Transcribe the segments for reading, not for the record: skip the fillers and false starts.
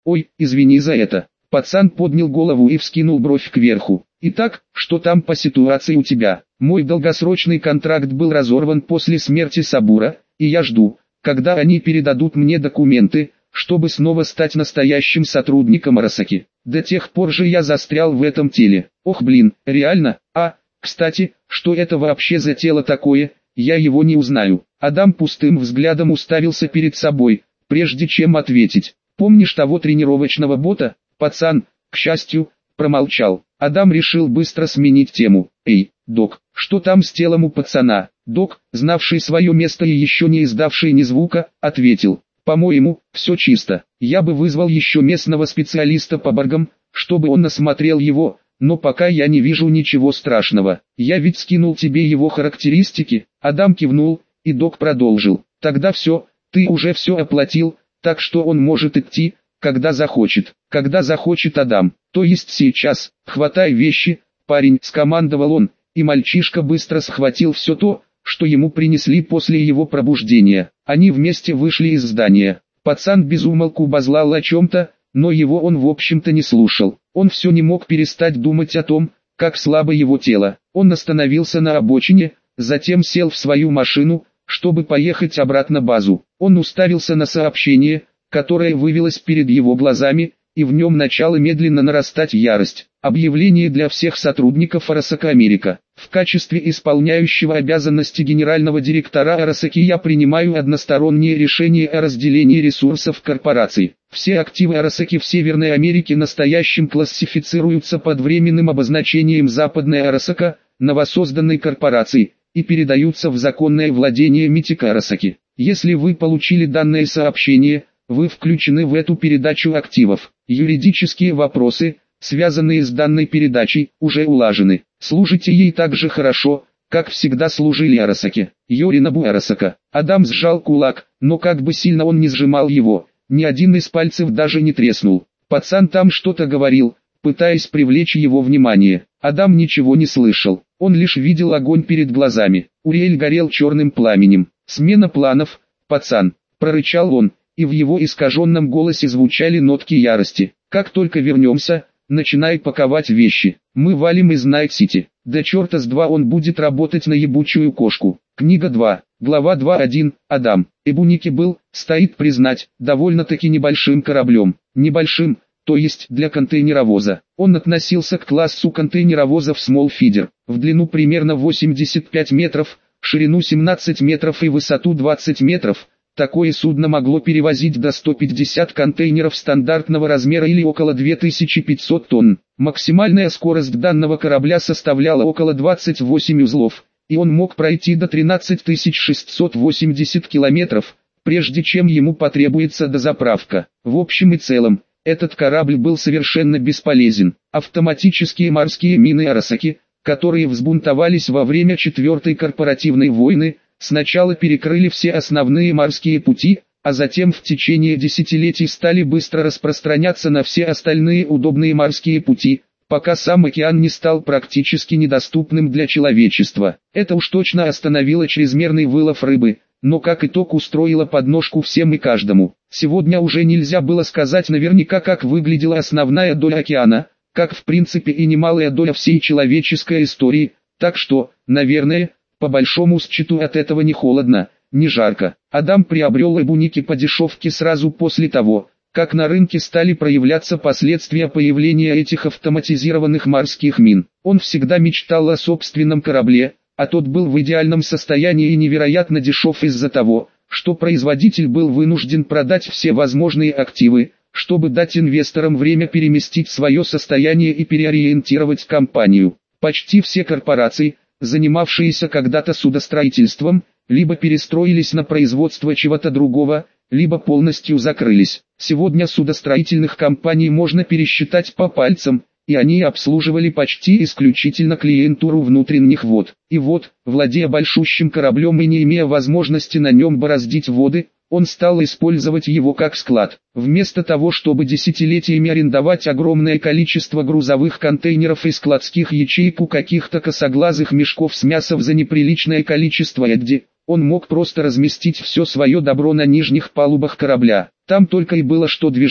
Ой, извини за это. Пацан поднял голову и вскинул бровь кверху. Итак, что там по ситуации у тебя? Мой долгосрочный контракт был разорван после смерти Сабура, и я жду, когда они передадут мне документы, чтобы снова стать настоящим сотрудником Арасаки. До тех пор же я застрял в этом теле. Ох блин, реально? Кстати, что это вообще за тело такое, я его не узнаю. Адам пустым взглядом уставился перед собой, прежде чем ответить. Помнишь того тренировочного бота? Пацан, к счастью, промолчал. Адам решил быстро сменить тему. Эй, док, что там с телом у пацана? Док, знавший свое место и еще не издавший ни звука, ответил. По-моему, все чисто. Я бы вызвал еще местного специалиста по баргам, чтобы он осмотрел его, но пока я не вижу ничего страшного. Я ведь скинул тебе его характеристики. Адам кивнул, и док продолжил. Тогда все, ты уже все оплатил, так что он может идти, когда захочет. Когда захочет Адам, то есть сейчас. Хватай вещи, парень, скомандовал он, и мальчишка быстро схватил все то, что ему принесли после его пробуждения. Они вместе вышли из здания. Пацан безумолку базлал о чем-то, но его он в общем-то не слушал. Он все не мог перестать думать о том, как слабо его тело. Он остановился на обочине, затем сел в свою машину, чтобы поехать обратно на базу. Он уставился на сообщение, которое вывелось перед его глазами, и в нем начала медленно нарастать ярость. Объявление для всех сотрудников Арасака Америка. В качестве исполняющего обязанности генерального директора Арасаки я принимаю одностороннее решение о разделении ресурсов корпораций. Все активы Арасаки в Северной Америке настоящим классифицируются под временным обозначением Западная Арасака, новосозданной корпорации, и передаются в законное владение Митика Арасаки. Если вы получили данное сообщение, вы включены в эту передачу активов. Юридические вопросы, связанные с данной передачей, уже улажены. Служите ей так же хорошо, как всегда служили Арасаке. Йоринобу Арасака. Адам сжал кулак, но как бы сильно он не сжимал его, ни один из пальцев даже не треснул. Пацан там что-то говорил, пытаясь привлечь его внимание. Адам ничего не слышал, он лишь видел огонь перед глазами. Уриэль горел черным пламенем. «Смена планов, пацан», прорычал он, и в его искаженном голосе звучали нотки ярости. «Как только вернемся, начинай паковать вещи. Мы валим из Найт-Сити. До черта с два он будет работать на ебучую кошку». Книга 2, глава 2.1. Адам. Эбуники был, стоит признать, довольно-таки небольшим кораблем. Небольшим, то есть для контейнеровоза. Он относился к классу контейнеровозов Small Feeder. В длину примерно 85 метров, ширину 17 метров и высоту 20 метров. Такое судно могло перевозить до 150 контейнеров стандартного размера или около 2500 тонн. Максимальная скорость данного корабля составляла около 28 узлов, и он мог пройти до 13680 километров, прежде чем ему потребуется дозаправка. В общем и целом, этот корабль был совершенно бесполезен. Автоматические морские мины Арасаки, которые взбунтовались во время Четвертой корпоративной войны, сначала перекрыли все основные морские пути, а затем в течение десятилетий стали быстро распространяться на все остальные удобные морские пути, пока сам океан не стал практически недоступным для человечества. Это уж точно остановило чрезмерный вылов рыбы, но как итог устроило подножку всем и каждому. Сегодня уже нельзя было сказать наверняка, как выглядела основная доля океана, как в принципе и немалая доля всей человеческой истории, так что, наверное, по большому счету от этого не холодно, не жарко. Адам приобрел эбуники по дешевке сразу после того, как на рынке стали проявляться последствия появления этих автоматизированных морских мин. Он всегда мечтал о собственном корабле, а тот был в идеальном состоянии и невероятно дешев из-за того, что производитель был вынужден продать все возможные активы, чтобы дать инвесторам время переместить свое состояние и переориентировать компанию. Почти все корпорации, занимавшиеся когда-то судостроительством, либо перестроились на производство чего-то другого, либо полностью закрылись. Сегодня судостроительных компаний можно пересчитать по пальцам, и они обслуживали почти исключительно клиентуру внутренних вод. И вот, владея большущим кораблем и не имея возможности на нем бороздить воды, он стал использовать его как склад. Вместо того, чтобы десятилетиями арендовать огромное количество грузовых контейнеров и складских ячеек у каких-то косоглазых мешков с мясом за неприличное количество эдди, он мог просто разместить все свое добро на нижних палубах корабля. Там только и было что движок,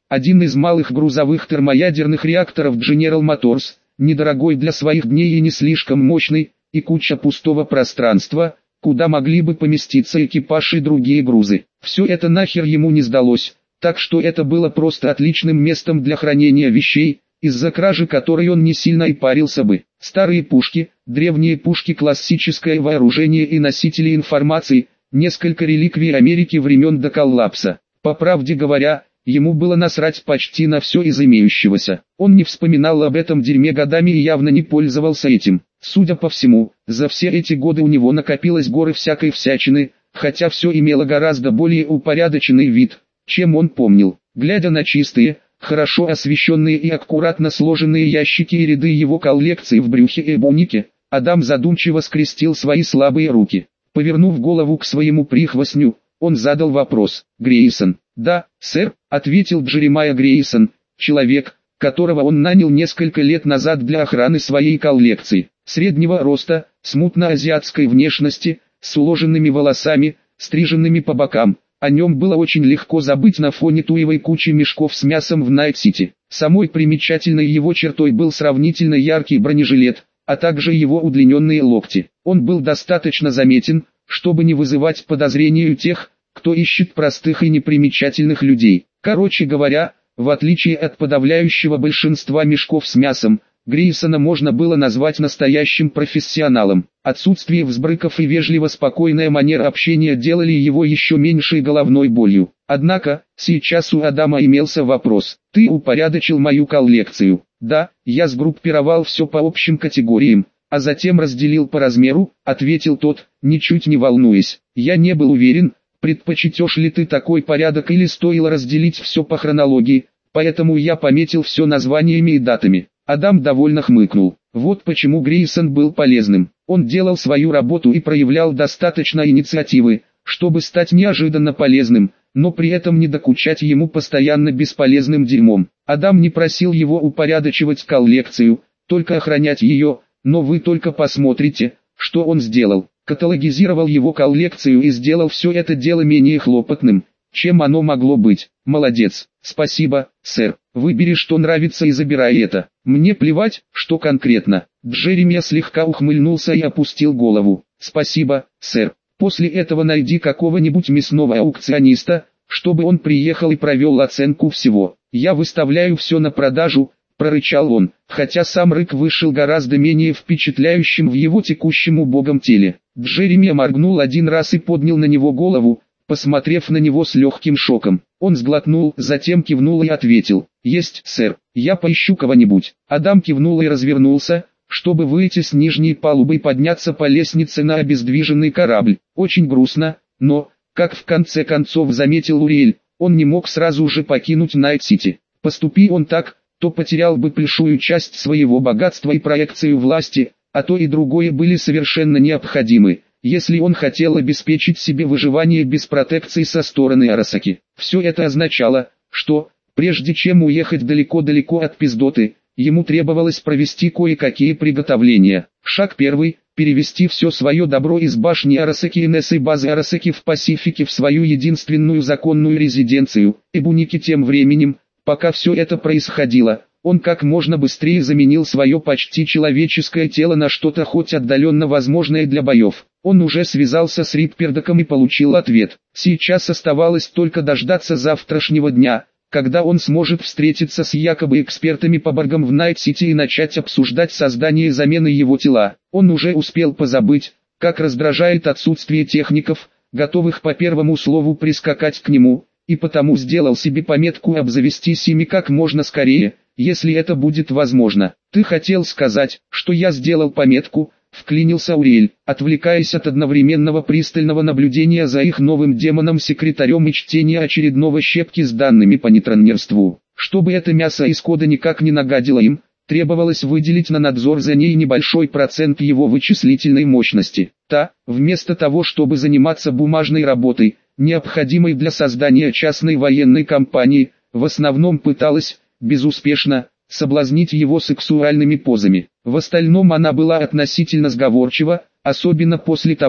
один из малых грузовых термоядерных реакторов General Motors, недорогой для своих дней и не слишком мощный, и куча пустого пространства, куда могли бы поместиться экипаж и другие грузы. Все это нахер ему не сдалось, так что это было просто отличным местом для хранения вещей, из-за кражи которой он не сильно и парился бы. Старые пушки, древние пушки, классическое вооружение и носители информации, несколько реликвий Америки времен до коллапса. По правде говоря, ему было насрать почти на все из имеющегося. Он не вспоминал об этом дерьме годами и явно не пользовался этим. Судя по всему, за все эти годы у него накопилось горы всякой всячины, хотя все имело гораздо более упорядоченный вид, чем он помнил. Глядя на чистые, хорошо освещенные и аккуратно сложенные ящики и ряды его коллекции в брюхе и бунике, Адам задумчиво скрестил свои слабые руки. Повернув голову к своему прихвостню, он задал вопрос. «Грейсон?» «Да, сэр», — ответил Джеремайя Грейсон, человек, которого он нанял несколько лет назад для охраны своей коллекции. Среднего роста, смутно-азиатской внешности, с уложенными волосами, стриженными по бокам. О нем было очень легко забыть на фоне туевой кучи мешков с мясом в Найт-Сити. Самой примечательной его чертой был сравнительно яркий бронежилет, а также его удлиненные локти. Он был достаточно заметен, чтобы не вызывать подозрений у тех, кто ищет простых и непримечательных людей. Короче говоря, в отличие от подавляющего большинства мешков с мясом, Грейсона можно было назвать настоящим профессионалом. Отсутствие взбрыков и вежливо спокойная манера общения делали его еще меньшей головной болью. Однако, сейчас у Адама имелся вопрос. «Ты упорядочил мою коллекцию?» «Да, я сгруппировал все по общим категориям, а затем разделил по размеру», — ответил тот, ничуть не волнуясь. «Я не был уверен, предпочтешь ли ты такой порядок или стоило разделить все по хронологии, поэтому я пометил все названиями и датами». Адам довольно хмыкнул. Вот почему Грейсон был полезным. Он делал свою работу и проявлял достаточно инициативы, чтобы стать неожиданно полезным, но при этом не докучать ему постоянно бесполезным дерьмом. Адам не просил его упорядочивать коллекцию, только охранять ее, но вы только посмотрите, что он сделал. Каталогизировал его коллекцию и сделал все это дело менее хлопотным, чем оно могло быть. Молодец. Спасибо, сэр. Выбери, что нравится, и забирай это. Мне плевать, что конкретно. Джеремия слегка ухмыльнулся и опустил голову. Спасибо, сэр. После этого найди какого-нибудь мясного аукциониста, чтобы он приехал и провел оценку всего. Я выставляю все на продажу, прорычал он, хотя сам рык вышел гораздо менее впечатляющим в его текущем убогом теле. Джеремия моргнул один раз и поднял на него голову, посмотрев на него с легким шоком. Он сглотнул, затем кивнул и ответил: «Есть, сэр, я поищу кого-нибудь». Адам кивнул и развернулся, чтобы выйти с нижней палубы и подняться по лестнице на обездвиженный корабль. Очень грустно, но, как в конце концов заметил Уриэль, он не мог сразу же покинуть Найт-Сити. Поступи он так, то потерял бы большую часть своего богатства и проекцию власти, а то и другое были совершенно необходимы, если он хотел обеспечить себе выживание без протекции со стороны Арасаки. Все это означало, что, прежде чем уехать далеко-далеко от пиздоты, ему требовалось провести кое-какие приготовления. Шаг первый – перевести все свое добро из башни Арасаки и Нессы базы Арасаки в Пасифике в свою единственную законную резиденцию. Эбуники тем временем, пока все это происходило, он как можно быстрее заменил свое почти человеческое тело на что-то хоть отдаленно возможное для боев. Он уже связался с Риппердоком и получил ответ. Сейчас оставалось только дождаться завтрашнего дня, когда он сможет встретиться с якобы экспертами по боргам в Найт-Сити и начать обсуждать создание замены его тела. Он уже успел позабыть, как раздражает отсутствие техников, готовых по первому слову прискакать к нему, и потому сделал себе пометку обзавестись ими как можно скорее, если это будет возможно. «Ты хотел сказать, что я сделал пометку?» — вклинился Уриэль, отвлекаясь от одновременного пристального наблюдения за их новым демоном-секретарем и чтения очередного щепки с данными по нетронерству. Чтобы это мясо из кода никак не нагадило им, требовалось выделить на надзор за ней небольшой процент его вычислительной мощности. Та, вместо того чтобы заниматься бумажной работой, необходимой для создания частной военной компании, в основном пыталась, безуспешно, соблазнить его сексуальными позами. В остальном она была относительно сговорчива, особенно после того,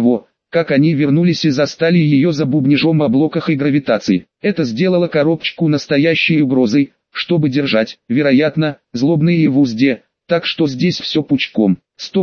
как они вернулись и застали ее за бубнижом о блоках и гравитации. Это сделало коробочку настоящей угрозой, чтобы держать, вероятно, злобные в узде, так что здесь все пучком.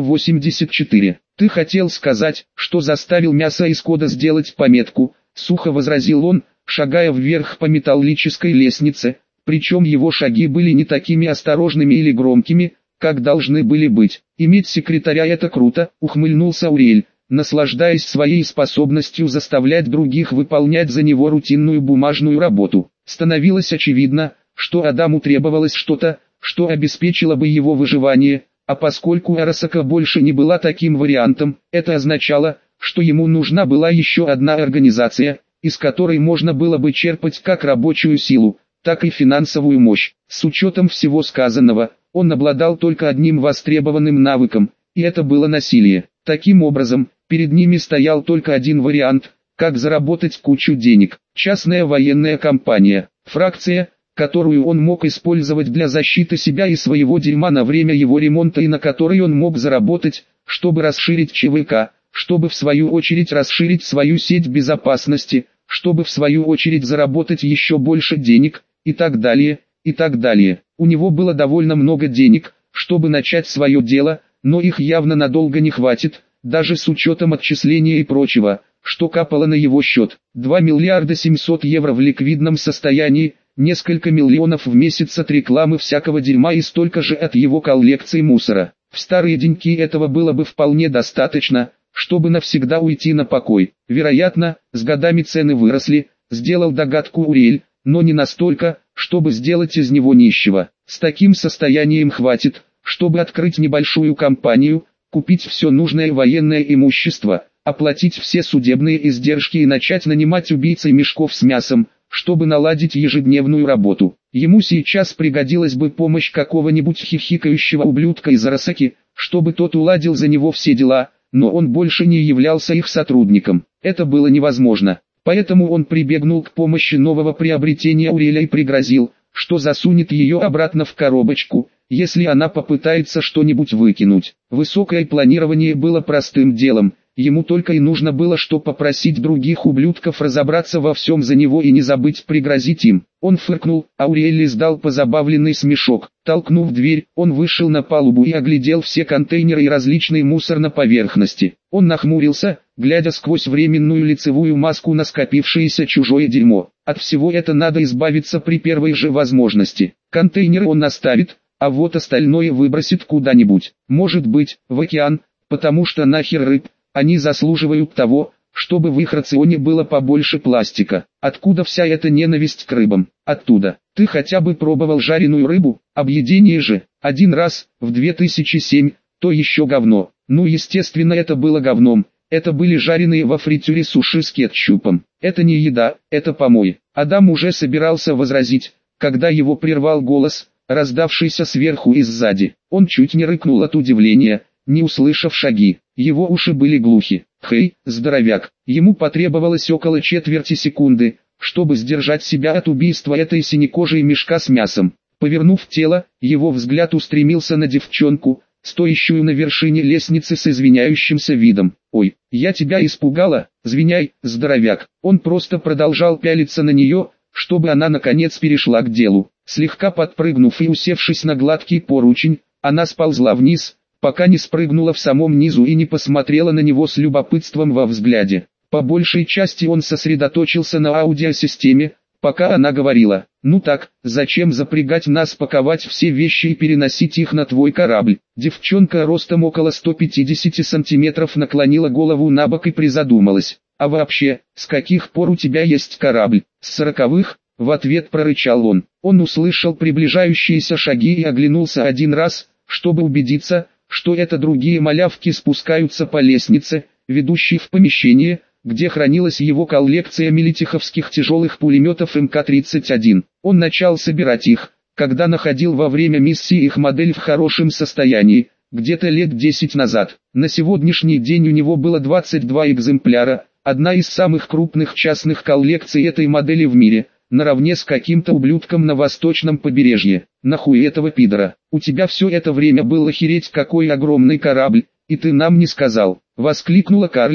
184. Ты хотел сказать, что заставил мясо из кода сделать пометку, сухо возразил он, шагая вверх по металлической лестнице, причем его шаги были не такими осторожными или громкими, как должны были быть. Иметь секретаря это круто, ухмыльнулся Аурель, наслаждаясь своей способностью заставлять других выполнять за него рутинную бумажную работу. Становилось очевидно, что Адаму требовалось что-то, что обеспечило бы его выживание, а поскольку Арасака больше не была таким вариантом, это означало, что ему нужна была еще одна организация, из которой можно было бы черпать как рабочую силу, так и финансовую мощь. С учетом всего сказанного, он обладал только одним востребованным навыком, и это было насилие. Таким образом, перед ними стоял только один вариант, как заработать кучу денег. Частная военная компания, фракция, которую он мог использовать для защиты себя и своего дерьма на время его ремонта и на которой он мог заработать, чтобы расширить ЧВК, чтобы в свою очередь расширить свою сеть безопасности, чтобы в свою очередь заработать еще больше денег, и так далее, и так далее. У него было довольно много денег, чтобы начать свое дело, но их явно надолго не хватит, даже с учетом отчисления и прочего, что капало на его счет. 2 миллиарда 700 евро в ликвидном состоянии, несколько миллионов в месяц от рекламы всякого дерьма и столько же от его коллекции мусора. В старые деньки этого было бы вполне достаточно, чтобы навсегда уйти на покой. Вероятно, с годами цены выросли, сделал догадку Урель, но не настолько, чтобы сделать из него нищего. С таким состоянием хватит, чтобы открыть небольшую компанию, купить все нужное военное имущество, оплатить все судебные издержки и начать нанимать убийц и мешков с мясом, чтобы наладить ежедневную работу. Ему сейчас пригодилась бы помощь какого-нибудь хихикающего ублюдка из Арасаки, чтобы тот уладил за него все дела, но он больше не являлся их сотрудником. Это было невозможно. Поэтому он прибегнул к помощи нового приобретения Уреля и пригрозил, что засунет ее обратно в коробочку, если она попытается что-нибудь выкинуть. Высокое планирование было простым делом. Ему только и нужно было что попросить других ублюдков разобраться во всем за него и не забыть пригрозить им. Он фыркнул, а Аурель издал позабавленный смешок. Толкнув дверь, он вышел на палубу и оглядел все контейнеры и различный мусор на поверхности. Он нахмурился, глядя сквозь временную лицевую маску на скопившееся чужое дерьмо. От всего это надо избавиться при первой же возможности. Контейнеры он оставит, а вот остальное выбросит куда-нибудь. Может быть, в океан, потому что нахер рыб. Они заслуживают того, чтобы в их рационе было побольше пластика. Откуда вся эта ненависть к рыбам? Оттуда. Ты хотя бы пробовал жареную рыбу? Объедение же. Один раз, в 2007, то еще говно. Ну естественно это было говном. Это были жареные во фритюре суши с кетчупом. Это не еда, это помой. Адам уже собирался возразить, когда его прервал голос, раздавшийся сверху и сзади. Он чуть не рыкнул от удивления, не услышав шаги. Его уши были глухи. «Хей, здоровяк!» Ему потребовалось около четверти секунды, чтобы сдержать себя от убийства этой синекожей мешка с мясом. Повернув тело, его взгляд устремился на девчонку, стоящую на вершине лестницы с извиняющимся видом. «Ой, я тебя испугала, извиняй, здоровяк!» Он просто продолжал пялиться на нее, чтобы она наконец перешла к делу. Слегка подпрыгнув и усевшись на гладкий поручень, она сползла вниз, пока не спрыгнула в самом низу и не посмотрела на него с любопытством во взгляде. По большей части он сосредоточился на аудиосистеме, пока она говорила: «Ну так, зачем запрягать нас паковать все вещи и переносить их на твой корабль?» Девчонка ростом около 150 сантиметров наклонила голову на бок и призадумалась. «А вообще, с каких пор у тебя есть корабль?» «С 40-х?» — в ответ прорычал он. Он услышал приближающиеся шаги и оглянулся один раз, чтобы убедиться, что это другие малявки спускаются по лестнице, ведущей в помещение, где хранилась его коллекция милитиховских тяжелых пулеметов МК-31. Он начал собирать их, когда находил во время миссии их модель в хорошем состоянии, где-то лет 10 назад. На сегодняшний день у него было 22 экземпляра, одна из самых крупных частных коллекций этой модели в мире, наравне с каким-то ублюдком на восточном побережье. «Нахуй этого пидора? У тебя все это время был охереть какой огромный корабль, и ты нам не сказал!» — воскликнула карлик,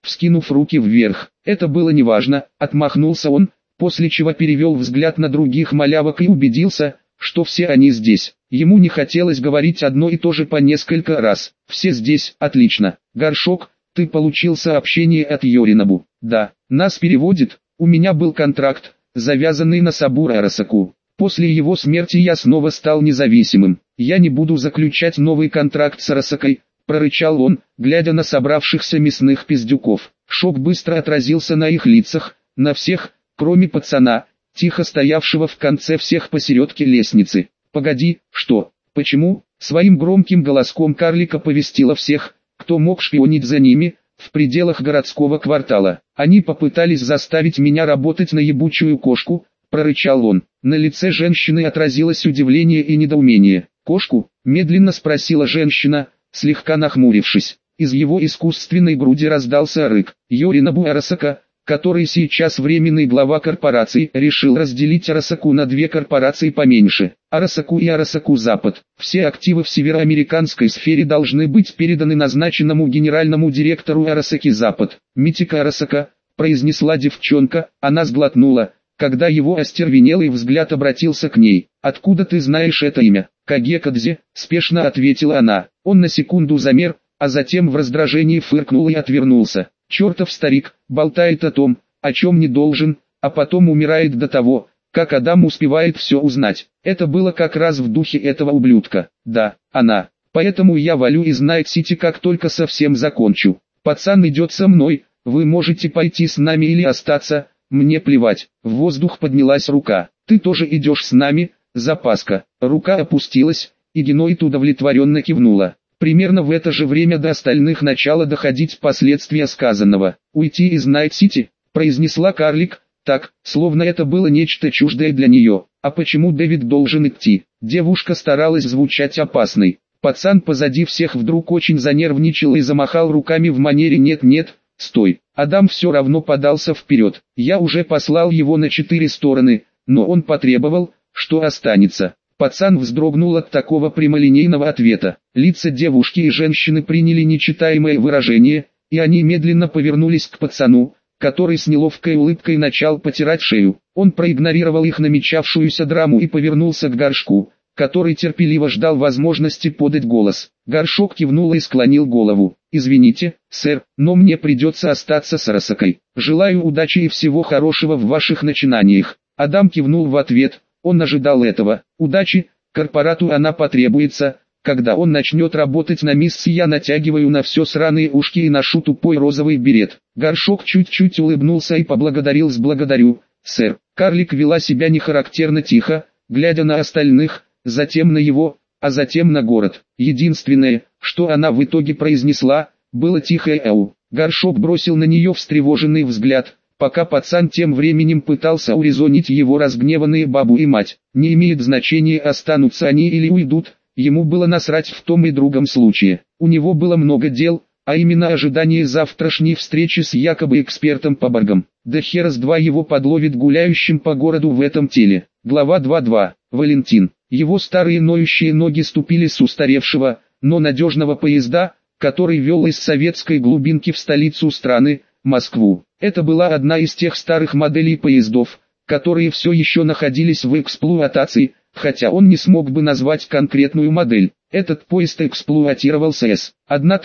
вскинув руки вверх. Это было неважно, отмахнулся он, после чего перевел взгляд на других малявок и убедился, что все они здесь. Ему не хотелось говорить одно и то же по несколько раз. Все здесь, отлично. Горшок, ты получил сообщение от Йоринобу? Да, нас переводит, у меня был контракт, завязанный на Сабура Арасаку. После его смерти я снова стал независимым. Я не буду заключать новый контракт с Арасакой, прорычал он, глядя на собравшихся мясных пиздюков. Шок быстро отразился на их лицах, на всех, кроме пацана, тихо стоявшего в конце всех посередке лестницы. «Погоди, что? Почему?» Своим громким голоском карлик оповестила всех, кто мог шпионить за ними, в пределах городского квартала. «Они попытались заставить меня работать на ебучую кошку», прорычал он. На лице женщины отразилось удивление и недоумение. «Кошку?» – медленно спросила женщина, слегка нахмурившись. Из его искусственной груди раздался рык. Йоринобу Арасака, который сейчас временный глава корпорации, решил разделить Арасаку на две корпорации поменьше, Арасаку и Арасаку Запад. Все активы в североамериканской сфере должны быть переданы назначенному генеральному директору Арасаки Запад. «Митика Арасака», произнесла девчонка, она сглотнула, когда его остервенелый взгляд обратился к ней. «Откуда ты знаешь это имя?» «Кагекадзе», спешно ответила она. Он на секунду замер, а затем в раздражении фыркнул и отвернулся. «Чертов старик, болтает о том, о чем не должен, а потом умирает до того, как Адам успевает все узнать». Это было как раз в духе этого ублюдка. Да, она. Поэтому я валю из Найт-Сити, как только совсем закончу. Пацан идет со мной, вы можете пойти с нами или остаться, мне плевать. В воздух поднялась рука. Ты тоже идешь с нами, запаска. Рука опустилась, и Геноид удовлетворенно кивнула. Примерно в это же время до остальных начало доходить последствия сказанного. «Уйти из Найт-Сити», произнесла карлик, так, словно это было нечто чуждое для нее. «А почему Дэвид должен идти?» Девушка старалась звучать опасной. Пацан позади всех вдруг очень занервничал и замахал руками в манере «нет-нет, стой». Адам все равно подался вперед. Я уже послал его на 4 стороны, но он потребовал, что останется. Пацан вздрогнул от такого прямолинейного ответа. Лица девушки и женщины приняли нечитаемое выражение, и они медленно повернулись к пацану, который с неловкой улыбкой начал потирать шею. Он проигнорировал их намечавшуюся драму и повернулся к Горшку, который терпеливо ждал возможности подать голос. Горшок кивнул и склонил голову. «Извините, сэр, но мне придется остаться с Арасакой. Желаю удачи и всего хорошего в ваших начинаниях». Адам кивнул в ответ. Он ожидал этого. «Удачи, корпорату она потребуется. Когда он начнет работать на миссии, я натягиваю на все сраные ушки и ношу тупой розовый берет». Горшок чуть-чуть улыбнулся и поблагодарил с «благодарю, сэр». Карлик вела себя нехарактерно тихо, глядя на остальных, затем на его, а затем на город. Единственное, что она в итоге произнесла, было тихое «эу». Горшок бросил на нее встревоженный взгляд, пока пацан тем временем пытался урезонить его разгневанные бабу и мать. Не имеет значения, останутся они или уйдут, ему было насрать в том и другом случае. У него было много дел, а именно ожидание завтрашней встречи с якобы экспертом по боргам. Да хера с два его подловит гуляющим по городу в этом теле. Глава 2.2. Валентин. Его старые ноющие ноги ступили с устаревшего, но надежного поезда, который вел из советской глубинки в столицу страны, Москву. Это была одна из тех старых моделей поездов, которые все еще находились в эксплуатации, хотя он не смог бы назвать конкретную модель. Этот поезд эксплуатировался с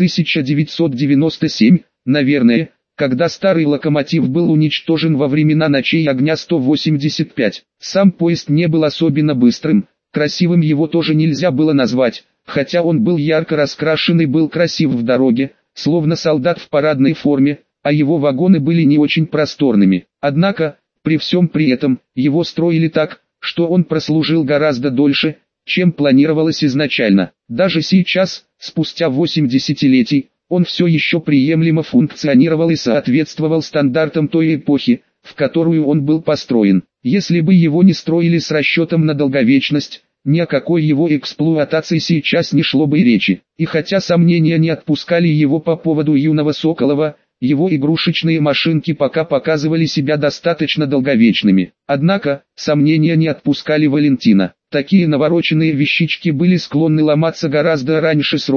1997, наверное, когда старый локомотив был уничтожен во времена ночей огня 185. Сам поезд не был особенно быстрым, красивым его тоже нельзя было назвать, хотя он был ярко раскрашен и был красив в дороге, словно солдат в парадной форме, а его вагоны были не очень просторными. Однако, при всем при этом, его строили так, что он прослужил гораздо дольше, чем планировалось изначально. Даже сейчас, спустя 8 десятилетий, он все еще приемлемо функционировал и соответствовал стандартам той эпохи, в которую он был построен. Если бы его не строили с расчетом на долговечность, ни о какой его эксплуатации сейчас не шло бы и речи. И хотя сомнения не отпускали его по поводу юного Соколова, его игрушечные машинки пока показывали себя достаточно долговечными. Однако, сомнения не отпускали Валентина. Такие навороченные вещички были склонны ломаться гораздо раньше срока,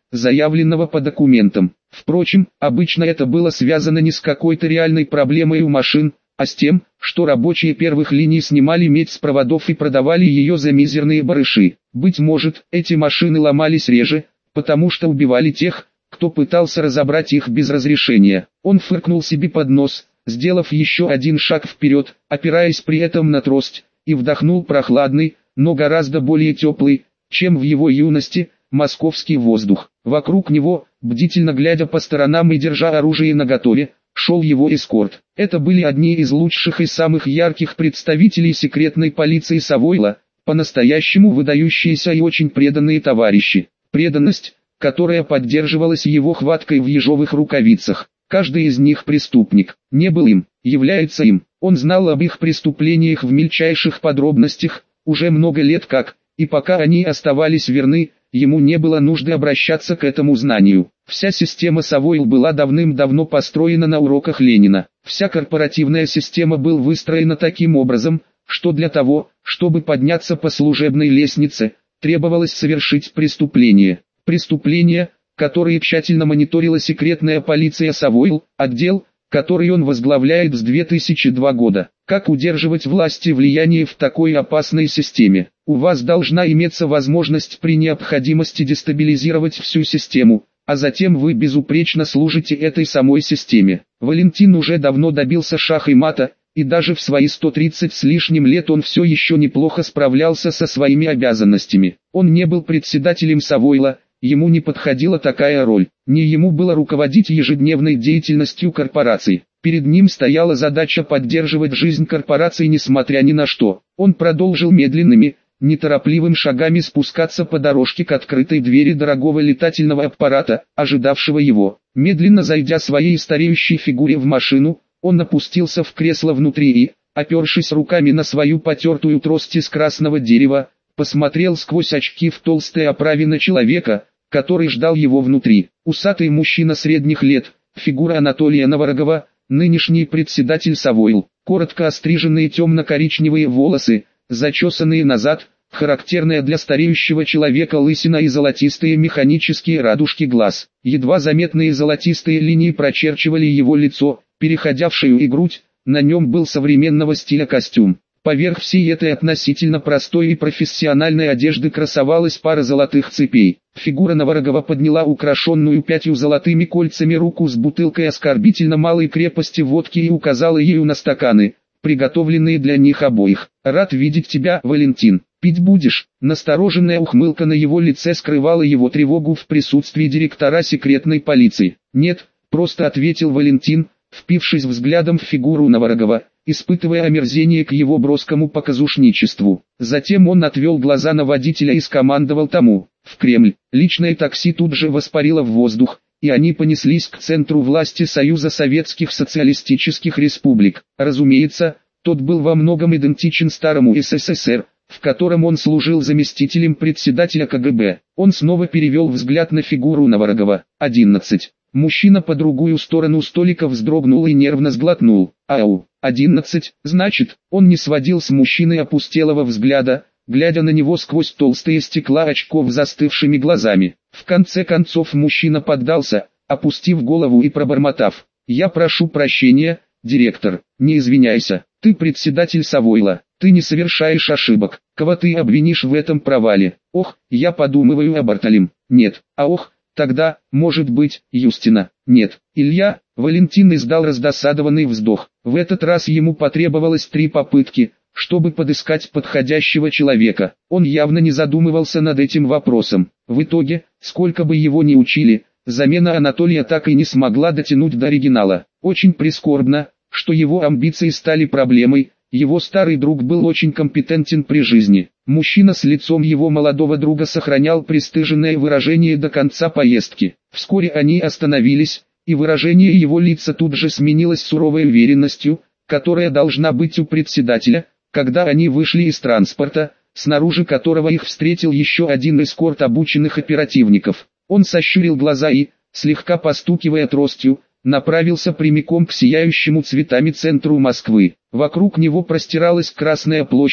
заявленного по документам. Впрочем, обычно это было связано не с какой-то реальной проблемой у машин, а с тем, что рабочие первых линий снимали медь с проводов и продавали ее за мизерные барыши. Быть может, эти машины ломались реже, потому что убивали тех, кто пытался разобрать их без разрешения. Он фыркнул себе под нос, сделав еще один шаг вперед, опираясь при этом на трость, и вдохнул прохладный, но гораздо более теплый, чем в его юности, московский воздух. Вокруг него, бдительно глядя по сторонам и держа оружие наготове, шел его эскорт. Это были одни из лучших и самых ярких представителей секретной полиции Савойла, по-настоящему выдающиеся и очень преданные товарищи. Преданность, которая поддерживалась его хваткой в ежовых рукавицах. Каждый из них преступник, не был им, является им. Он знал об их преступлениях в мельчайших подробностях, уже много лет как, и пока они оставались верны, ему не было нужды обращаться к этому знанию. Вся система Савойл была давным-давно построена на уроках Ленина. Вся корпоративная система была выстроена таким образом, что для того, чтобы подняться по служебной лестнице, требовалось совершить преступление. Преступления, которые тщательно мониторила секретная полиция Савойл, отдел, который он возглавляет с 2002 года. Как удерживать власть и влияние в такой опасной системе? У вас должна иметься возможность при необходимости дестабилизировать всю систему, а затем вы безупречно служите этой самой системе. Валентин уже давно добился шах и мата, и даже в свои 130 с лишним лет он все еще неплохо справлялся со своими обязанностями. Он не был председателем Савойла, ему не подходила такая роль, не ему было руководить ежедневной деятельностью корпораций. Перед ним стояла задача поддерживать жизнь корпораций несмотря ни на что. Он продолжил медленными, неторопливым шагами спускаться по дорожке к открытой двери дорогого летательного аппарата, ожидавшего его. Медленно зайдя своей стареющей фигуре в машину, он опустился в кресло внутри и, опершись руками на свою потертую трость из красного дерева, посмотрел сквозь очки в толстой оправе на человека, который ждал его внутри. Усатый мужчина средних лет, фигура Анатолия Новорогова, нынешний председатель Савойл. Коротко остриженные темно-коричневые волосы, зачесанные назад, характерная для стареющего человека лысина и золотистые механические радужки глаз. Едва заметные золотистые линии прочерчивали его лицо, переходя в шею и грудь, на нем был современного стиля костюм. Поверх всей этой относительно простой и профессиональной одежды красовалась пара золотых цепей. Фигура Новорогова подняла украшенную 5 золотыми кольцами руку с бутылкой оскорбительно малой крепости водки и указала ею на стаканы, приготовленные для них обоих. «Рад видеть тебя, Валентин. Пить будешь?» Настороженная ухмылка на его лице скрывала его тревогу в присутствии директора секретной полиции. «Нет», — просто ответил Валентин, впившись взглядом в фигуру Новорогова, испытывая омерзение к его броскому показушничеству. Затем он отвел глаза на водителя и скомандовал тому: «В Кремль». Личное такси тут же воспарило в воздух, и они понеслись к центру власти Союза Советских Социалистических Республик. Разумеется, тот был во многом идентичен старому СССР, в котором он служил заместителем председателя КГБ. Он снова перевел взгляд на фигуру Новорогова. 11. Мужчина по другую сторону столика вздрогнул и нервно сглотнул. «Ау, 11, значит?» Он не сводил с мужчины опустелого взгляда, глядя на него сквозь толстые стекла очков застывшими глазами. В конце концов мужчина поддался, опустив голову и пробормотав: «Я прошу прощения, директор». «Не извиняйся, ты председатель Савойла, ты не совершаешь ошибок. Кого ты обвинишь в этом провале?» «Ох, я подумываю об Арталим». «Нет». «А ох, тогда, может быть, Юстина». «Нет». «Илья». Валентин издал раздосадованный вздох. В этот раз ему потребовалось 3 попытки, чтобы подыскать подходящего человека. Он явно не задумывался над этим вопросом. В итоге, сколько бы его ни учили, замена Анатолия так и не смогла дотянуть до оригинала. Очень прискорбно, что его амбиции стали проблемой. Его старый друг был очень компетентен при жизни. Мужчина с лицом его молодого друга сохранял пристыженное выражение до конца поездки. Вскоре они остановились, и выражение его лица тут же сменилось суровой уверенностью, которая должна быть у председателя, когда они вышли из транспорта, снаружи которого их встретил еще один эскорт обученных оперативников. Он сощурил глаза и, слегка постукивая тростью, направился прямиком к сияющему цветами центру Москвы. Вокруг него простиралась Красная площадь,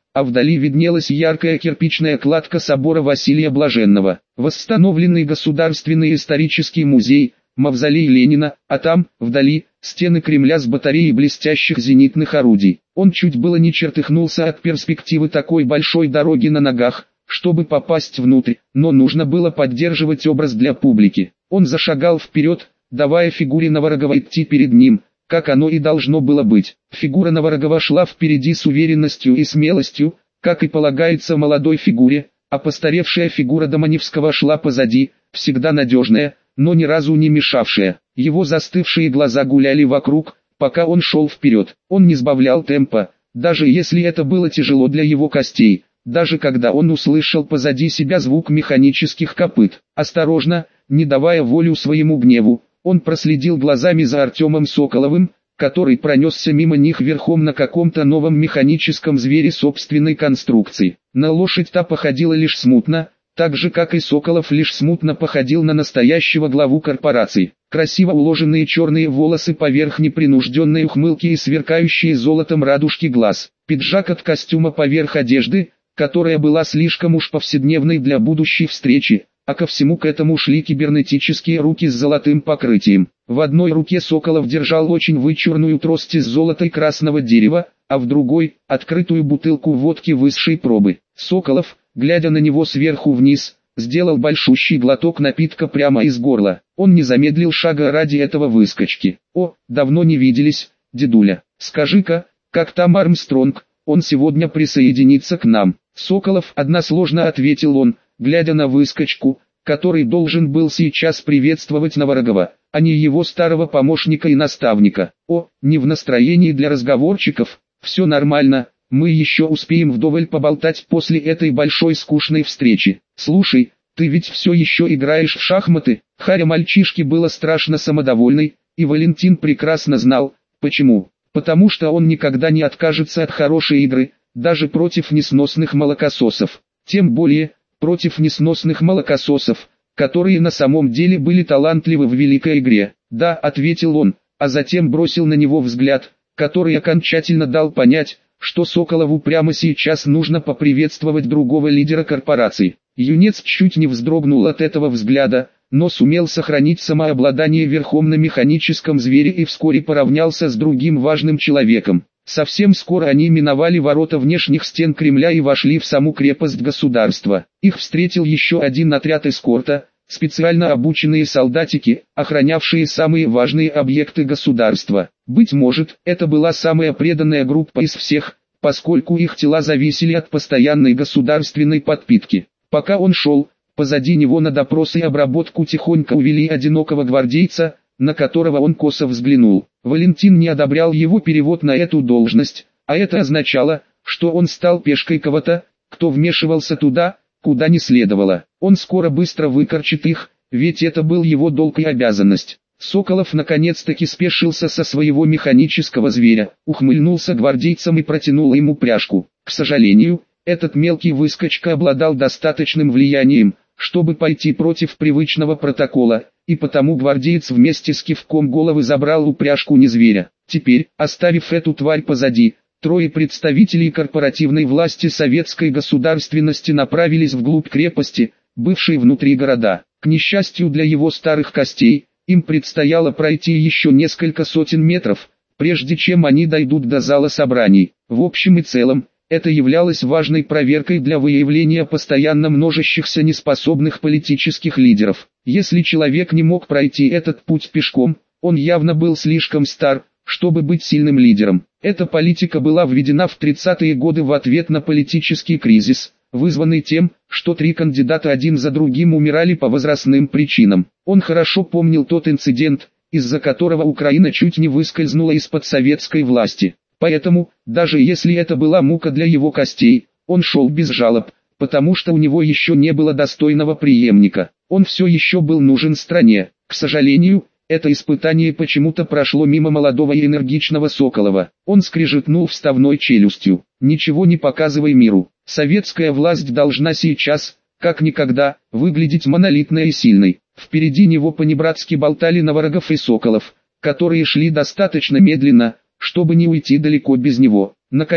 а вдали виднелась яркая кирпичная кладка собора Василия Блаженного, восстановленный Государственный исторический музей, мавзолей Ленина, а там, вдали, стены Кремля с батареей блестящих зенитных орудий. Он чуть было не чертыхнулся от перспективы такой большой дороги на ногах, чтобы попасть внутрь, но нужно было поддерживать образ для публики. Он зашагал вперед, давая фигуре Новорогова идти перед ним, как оно и должно было быть. Фигура Новорогова шла впереди с уверенностью и смелостью, как и полагается молодой фигуре, а постаревшая фигура Доманевского шла позади, всегда надежная, но ни разу не мешавшая. Его застывшие глаза гуляли вокруг, пока он шел вперед. Он не сбавлял темпа, даже если это было тяжело для его костей, даже когда он услышал позади себя звук механических копыт. Осторожно, не давая волю своему гневу, он проследил глазами за Артемом Соколовым, который пронесся мимо них верхом на каком-то новом механическом звере собственной конструкции. На лошадь та походила лишь смутно, так же как и Соколов лишь смутно походил на настоящего главу корпорации. Красиво уложенные черные волосы поверх непринужденной ухмылки и сверкающие золотом радужки глаз. Пиджак от костюма поверх одежды, которая была слишком уж повседневной для будущей встречи, а ко всему к этому шли кибернетические руки с золотым покрытием. В одной руке Соколов держал очень вычурную трость из золота и красного дерева, а в другой – открытую бутылку водки высшей пробы. Соколов, глядя на него сверху вниз, сделал большущий глоток напитка прямо из горла. Он не замедлил шага ради этого выскочки. «О, давно не виделись, дедуля. Скажи-ка, как там Армстронг, он сегодня присоединится к нам?» «Соколов», односложно ответил он, глядя на выскочку, который должен был сейчас приветствовать Новорогова, а не его старого помощника и наставника. «О, не в настроении для разговорчиков, все нормально, мы еще успеем вдоволь поболтать после этой большой скучной встречи. Слушай, ты ведь все еще играешь в шахматы?» Харя мальчишки было страшно самодовольный, и Валентин прекрасно знал, почему. Потому что он никогда не откажется от хорошей игры, даже против несносных молокососов. Тем более, против несносных молокососов, которые на самом деле были талантливы в великой игре. «Да», — ответил он, а затем бросил на него взгляд, который окончательно дал понять, что Соколову прямо сейчас нужно поприветствовать другого лидера корпорации. Юнец чуть не вздрогнул от этого взгляда, но сумел сохранить самообладание верхом на механическом звере и вскоре поравнялся с другим важным человеком. Совсем скоро они миновали ворота внешних стен Кремля и вошли в саму крепость государства. Их встретил еще один отряд эскорта, специально обученные солдатики, охранявшие самые важные объекты государства. Быть может, это была самая преданная группа из всех, поскольку их тела зависели от постоянной государственной подпитки. Пока он шел, позади него на допрос и обработку тихонько увели одинокого гвардейца, на которого он косо взглянул. Валентин не одобрял его перевод на эту должность, а это означало, что он стал пешкой кого-то, кто вмешивался туда, куда не следовало. Он скоро быстро выкорчит их, ведь это был его долг и обязанность. Соколов наконец-таки спешился со своего механического зверя, ухмыльнулся гвардейцам и протянул ему пряжку. К сожалению, этот мелкий выскочка обладал достаточным влиянием, чтобы пойти против привычного протокола, и потому гвардеец вместе с кивком головы забрал упряжку не зверя. Теперь, оставив эту тварь позади, трое представителей корпоративной власти советской государственности направились вглубь крепости, бывшей внутри города. К несчастью для его старых костей, им предстояло пройти еще несколько сотен метров, прежде чем они дойдут до зала собраний. В общем и целом, это являлось важной проверкой для выявления постоянно множащихся неспособных политических лидеров. Если человек не мог пройти этот путь пешком, он явно был слишком стар, чтобы быть сильным лидером. Эта политика была введена в 30-е годы в ответ на политический кризис, вызванный тем, что три кандидата один за другим умирали по возрастным причинам. Он хорошо помнил тот инцидент, из-за которого Украина чуть не выскользнула из-под советской власти. Поэтому, даже если это была мука для его костей, он шел без жалоб, потому что у него еще не было достойного преемника. Он все еще был нужен стране. К сожалению, это испытание почему-то прошло мимо молодого и энергичного Соколова. Он скрежетнул вставной челюстью. «Ничего не показывай миру. Советская власть должна сейчас, как никогда, выглядеть монолитной и сильной». Впереди него понебратски болтали Новорогов и Соколов, которые шли достаточно медленно, чтобы не уйти далеко без него. Наконец,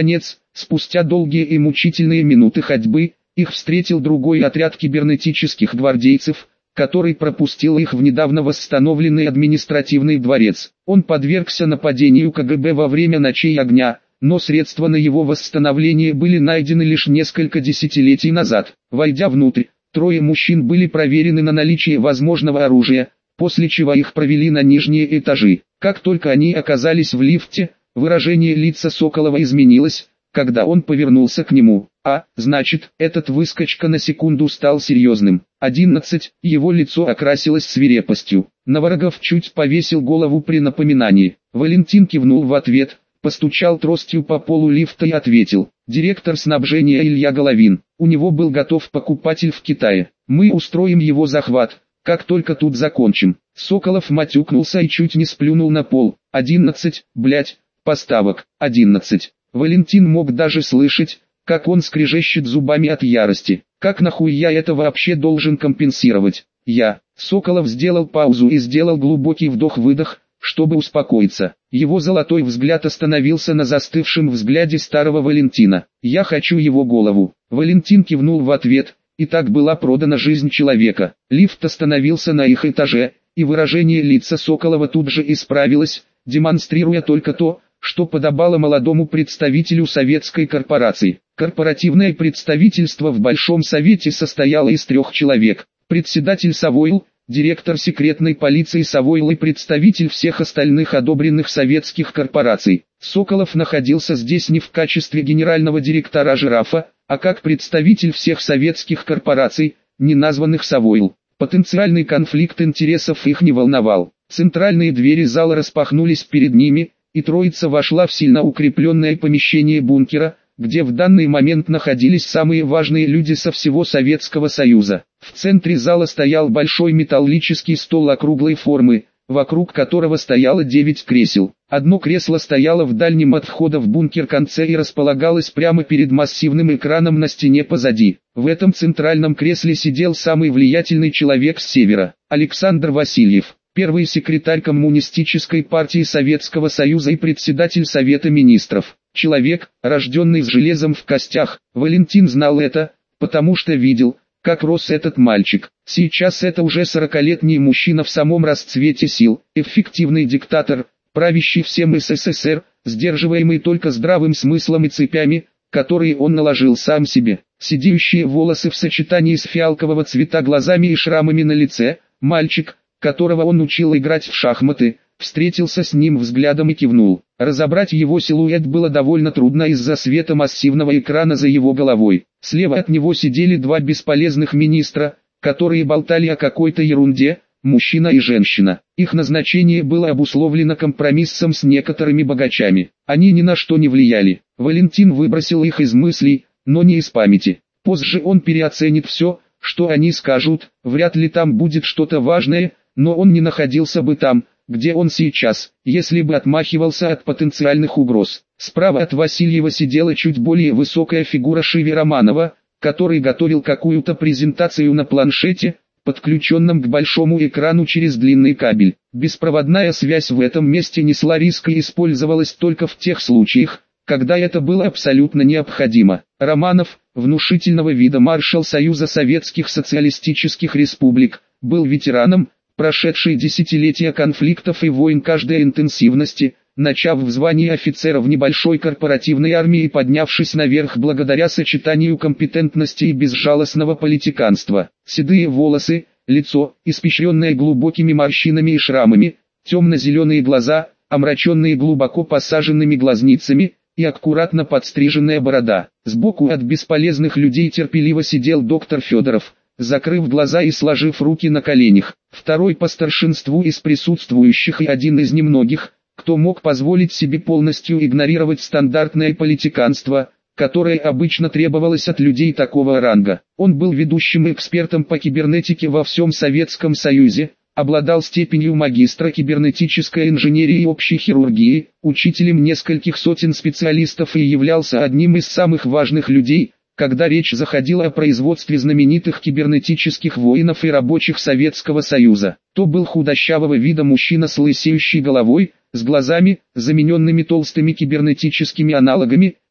Спустя долгие и мучительные минуты ходьбы, их встретил другой отряд кибернетических гвардейцев, который пропустил их в недавно восстановленный административный дворец. Он подвергся нападению КГБ во время ночей огня, но средства на его восстановление были найдены лишь несколько десятилетий назад. Войдя внутрь, трое мужчин были проверены на наличие возможного оружия, после чего их провели на нижние этажи. Как только они оказались в лифте, выражение лица Соколова изменилось, когда он повернулся к нему. Значит, этот выскочка на секунду стал серьезным. 11. Его лицо окрасилось свирепостью. Новорогов чуть повесил голову при напоминании. Валентин кивнул в ответ, постучал тростью по полу лифта и ответил. Директор снабжения Илья Головин. У него был готов покупатель в Китае. Мы устроим его захват, как только тут закончим. Соколов матюкнулся и чуть не сплюнул на пол. 11. Поставок. 11. Валентин мог даже слышать, как он скрежещет зубами от ярости. Как нахуй я это вообще должен компенсировать? Соколов сделал паузу и сделал глубокий вдох-выдох, чтобы успокоиться. Его золотой взгляд остановился на застывшем взгляде старого Валентина. Я хочу его голову. Валентин кивнул в ответ, и так была продана жизнь человека. Лифт остановился на их этаже, и выражение лица Соколова тут же исправилось, демонстрируя только то, что подобало молодому представителю советской корпорации. Корпоративное представительство в Большом Совете состояло из 3 человек. Председатель Савойл, директор секретной полиции Савойл и представитель всех остальных одобренных советских корпораций. Соколов находился здесь не в качестве генерального директора «Жирафа», а как представитель всех советских корпораций, не названных Савойл. Потенциальный конфликт интересов их не волновал. Центральные двери зала распахнулись перед ними, и троица вошла в сильно укрепленное помещение бункера, где в данный момент находились самые важные люди со всего Советского Союза. В центре зала стоял большой металлический стол округлой формы, вокруг которого стояло 9 кресел. Одно кресло стояло в дальнем от входа в бункер конце и располагалось прямо перед массивным экраном на стене позади. В этом центральном кресле сидел самый влиятельный человек с севера, Александр Васильев. Первый секретарь Коммунистической партии Советского Союза и председатель Совета Министров. Человек, рожденный с железом в костях. Валентин знал это, потому что видел, как рос этот мальчик. Сейчас это уже 40-летний мужчина в самом расцвете сил, эффективный диктатор, правящий всем СССР, сдерживаемый только здравым смыслом и цепями, которые он наложил сам себе. Сидеющие волосы в сочетании с фиалкового цвета глазами и шрамами на лице, мальчик, которого он учил играть в шахматы, встретился с ним взглядом и кивнул. Разобрать его силуэт было довольно трудно из-за света массивного экрана за его головой. Слева от него сидели 2 бесполезных министра, которые болтали о какой-то ерунде, мужчина и женщина. Их назначение было обусловлено компромиссом с некоторыми богачами. Они ни на что не влияли. Валентин выбросил их из мыслей, но не из памяти. Позже он переоценит все, что они скажут, вряд ли там будет что-то важное, но он не находился бы там, где он сейчас, если бы отмахивался от потенциальных угроз. Справа от Васильева сидела чуть более высокая фигура Шиви Романова, который готовил какую-то презентацию на планшете, подключенном к большому экрану через длинный кабель. Беспроводная связь в этом месте несла риск и использовалась только в тех случаях, когда это было абсолютно необходимо. Романов, внушительного вида маршал Союза Советских Социалистических Республик, был ветераном, прошедший десятилетия конфликтов и войн каждой интенсивности, начав в звании офицера в небольшой корпоративной армии и поднявшись наверх благодаря сочетанию компетентности и безжалостного политиканства. Седые волосы, лицо, испещренное глубокими морщинами и шрамами, темно-зеленые глаза, омраченные глубоко посаженными глазницами, и аккуратно подстриженная борода. Сбоку от бесполезных людей терпеливо сидел доктор Федоров, закрыв глаза и сложив руки на коленях. Второй по старшинству из присутствующих и один из немногих, кто мог позволить себе полностью игнорировать стандартное политиканство, которое обычно требовалось от людей такого ранга. Он был ведущим экспертом по кибернетике во всем Советском Союзе, обладал степенью магистра кибернетической инженерии и общей хирургии, учителем нескольких сотен специалистов и являлся одним из самых важных людей, когда речь заходила о производстве знаменитых кибернетических воинов и рабочих Советского Союза. То был худощавого вида мужчина с лысеющей головой, с глазами, замененными толстыми кибернетическими аналогами,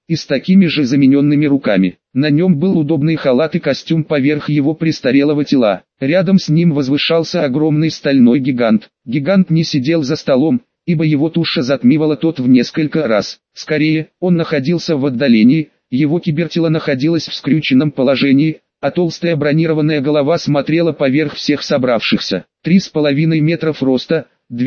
и с такими же замененными руками. На нем был удобный халат и костюм поверх его престарелого тела. Рядом с ним возвышался огромный стальной гигант. Гигант не сидел за столом, ибо его туша затмевала тот в несколько раз. Скорее, он находился в отдалении, его кибертело находилось в скрюченном положении, а толстая бронированная голова смотрела поверх всех собравшихся. 3,5 метров роста,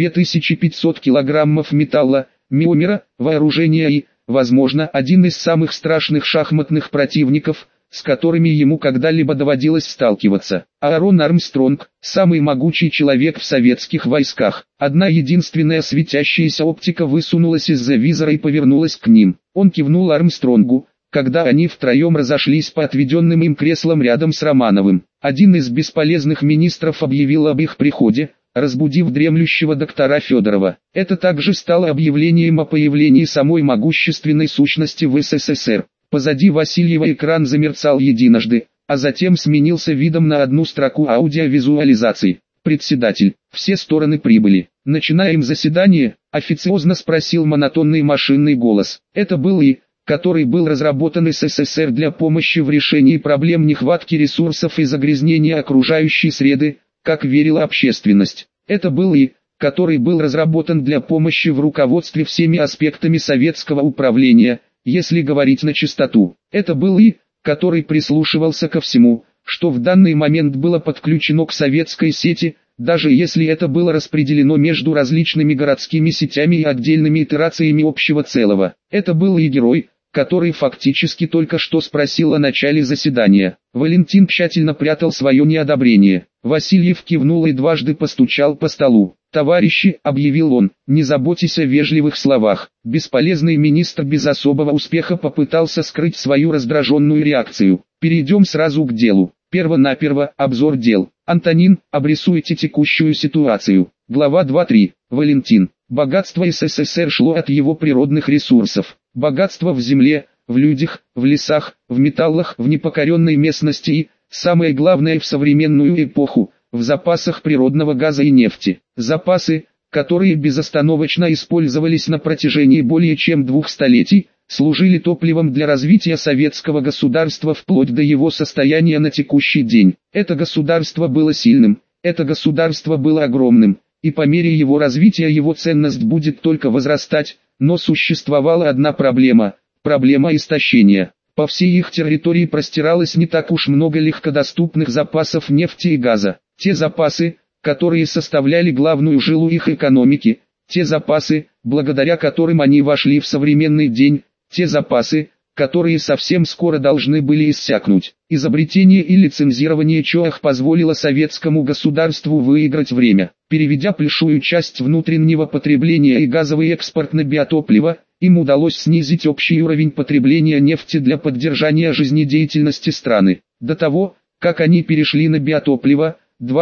2500 килограммов металла, миомера, вооружения и, возможно, один из самых страшных шахматных противников, с которыми ему когда-либо доводилось сталкиваться. Аарон Армстронг, самый могучий человек в советских войсках. Одна единственная светящаяся оптика высунулась из-за визора и повернулась к ним. Он кивнул Армстронгу, когда они втроем разошлись по отведенным им креслам рядом с Романовым. Один из бесполезных министров объявил об их приходе, разбудив дремлющего доктора Федорова. Это также стало объявлением о появлении самой могущественной сущности в СССР. Позади Васильева экран замерцал единожды, а затем сменился видом на одну строку аудиовизуализации. Председатель, все стороны прибыли. Начинаем заседание, официозно спросил монотонный машинный голос. Это был который был разработан СССР для помощи в решении проблем нехватки ресурсов и загрязнения окружающей среды, как верила общественность. Это был который был разработан для помощи в руководстве всеми аспектами советского управления, если говорить на чистоту. Это был который прислушивался ко всему, что в данный момент было подключено к советской сети, даже если это было распределено между различными городскими сетями и отдельными итерациями общего целого. Это был герой, который фактически только что спросил о начале заседания. Валентин тщательно прятал свое неодобрение. Васильев кивнул и дважды постучал по столу. «Товарищи», — объявил он, — «не заботьтесь о вежливых словах». Бесполезный министр без особого успеха попытался скрыть свою раздраженную реакцию. «Перейдем сразу к делу. Перво-наперво, обзор дел. Антонин, обрисуйте текущую ситуацию». Глава 2.3. Валентин. Богатство СССР шло от его природных ресурсов. Богатство в земле, в людях, в лесах, в металлах, в непокоренной местности и, самое главное в современную эпоху, в запасах природного газа и нефти. Запасы, которые безостановочно использовались на протяжении более чем 2 столетий, служили топливом для развития советского государства вплоть до его состояния на текущий день. Это государство было сильным, это государство было огромным, и по мере его развития его ценность будет только возрастать, но существовала одна проблема – проблема истощения. По всей их территории простиралось не так уж много легкодоступных запасов нефти и газа. Те запасы, которые составляли главную жилу их экономики, те запасы, благодаря которым они вошли в современный день, те запасы, которые совсем скоро должны были иссякнуть. Изобретение и лицензирование ЧОАХ позволило советскому государству выиграть время. Переведя большую часть внутреннего потребления и газовый экспорт на биотопливо, им удалось снизить общий уровень потребления нефти для поддержания жизнедеятельности страны. До того, как они перешли на биотопливо,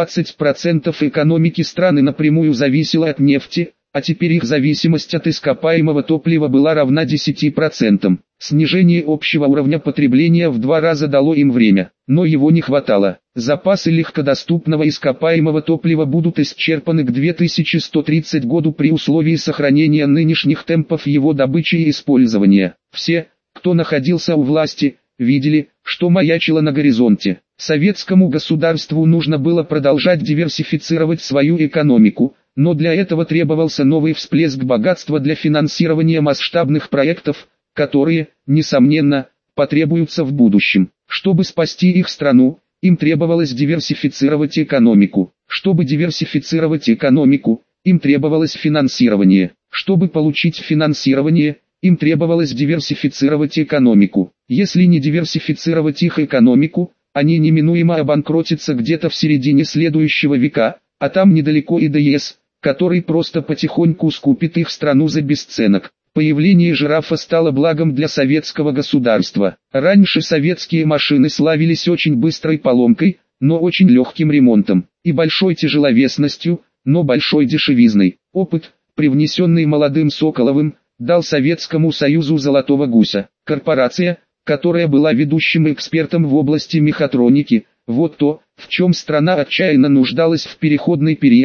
20% экономики страны напрямую зависело от нефти, а теперь их зависимость от ископаемого топлива была равна 10%. Снижение общего уровня потребления в 2 раза дало им время, но его не хватало. Запасы легкодоступного ископаемого топлива будут исчерпаны к 2130 году при условии сохранения нынешних темпов его добычи и использования. Все, кто находился у власти, видели, что маячило на горизонте. Советскому государству нужно было продолжать диверсифицировать свою экономику, но для этого требовался новый всплеск богатства для финансирования масштабных проектов, которые, несомненно, потребуются в будущем. Чтобы спасти их страну, им требовалось диверсифицировать экономику. Чтобы диверсифицировать экономику, им требовалось финансирование. Чтобы получить финансирование, им требовалось диверсифицировать экономику. Если не диверсифицировать их экономику, они неминуемо обанкротятся где-то в середине следующего века, а там недалеко и до ЕС, который просто потихоньку скупит их страну за бесценок. Появление жирафа стало благом для советского государства. Раньше советские машины славились очень быстрой поломкой, но очень легким ремонтом, и большой тяжеловесностью, но большой дешевизной. Опыт, привнесенный молодым Соколовым, дал Советскому Союзу золотого гуся. Корпорация, которая была ведущим экспертом в области мехатроники, вот то, в чем страна отчаянно нуждалась в переходный период,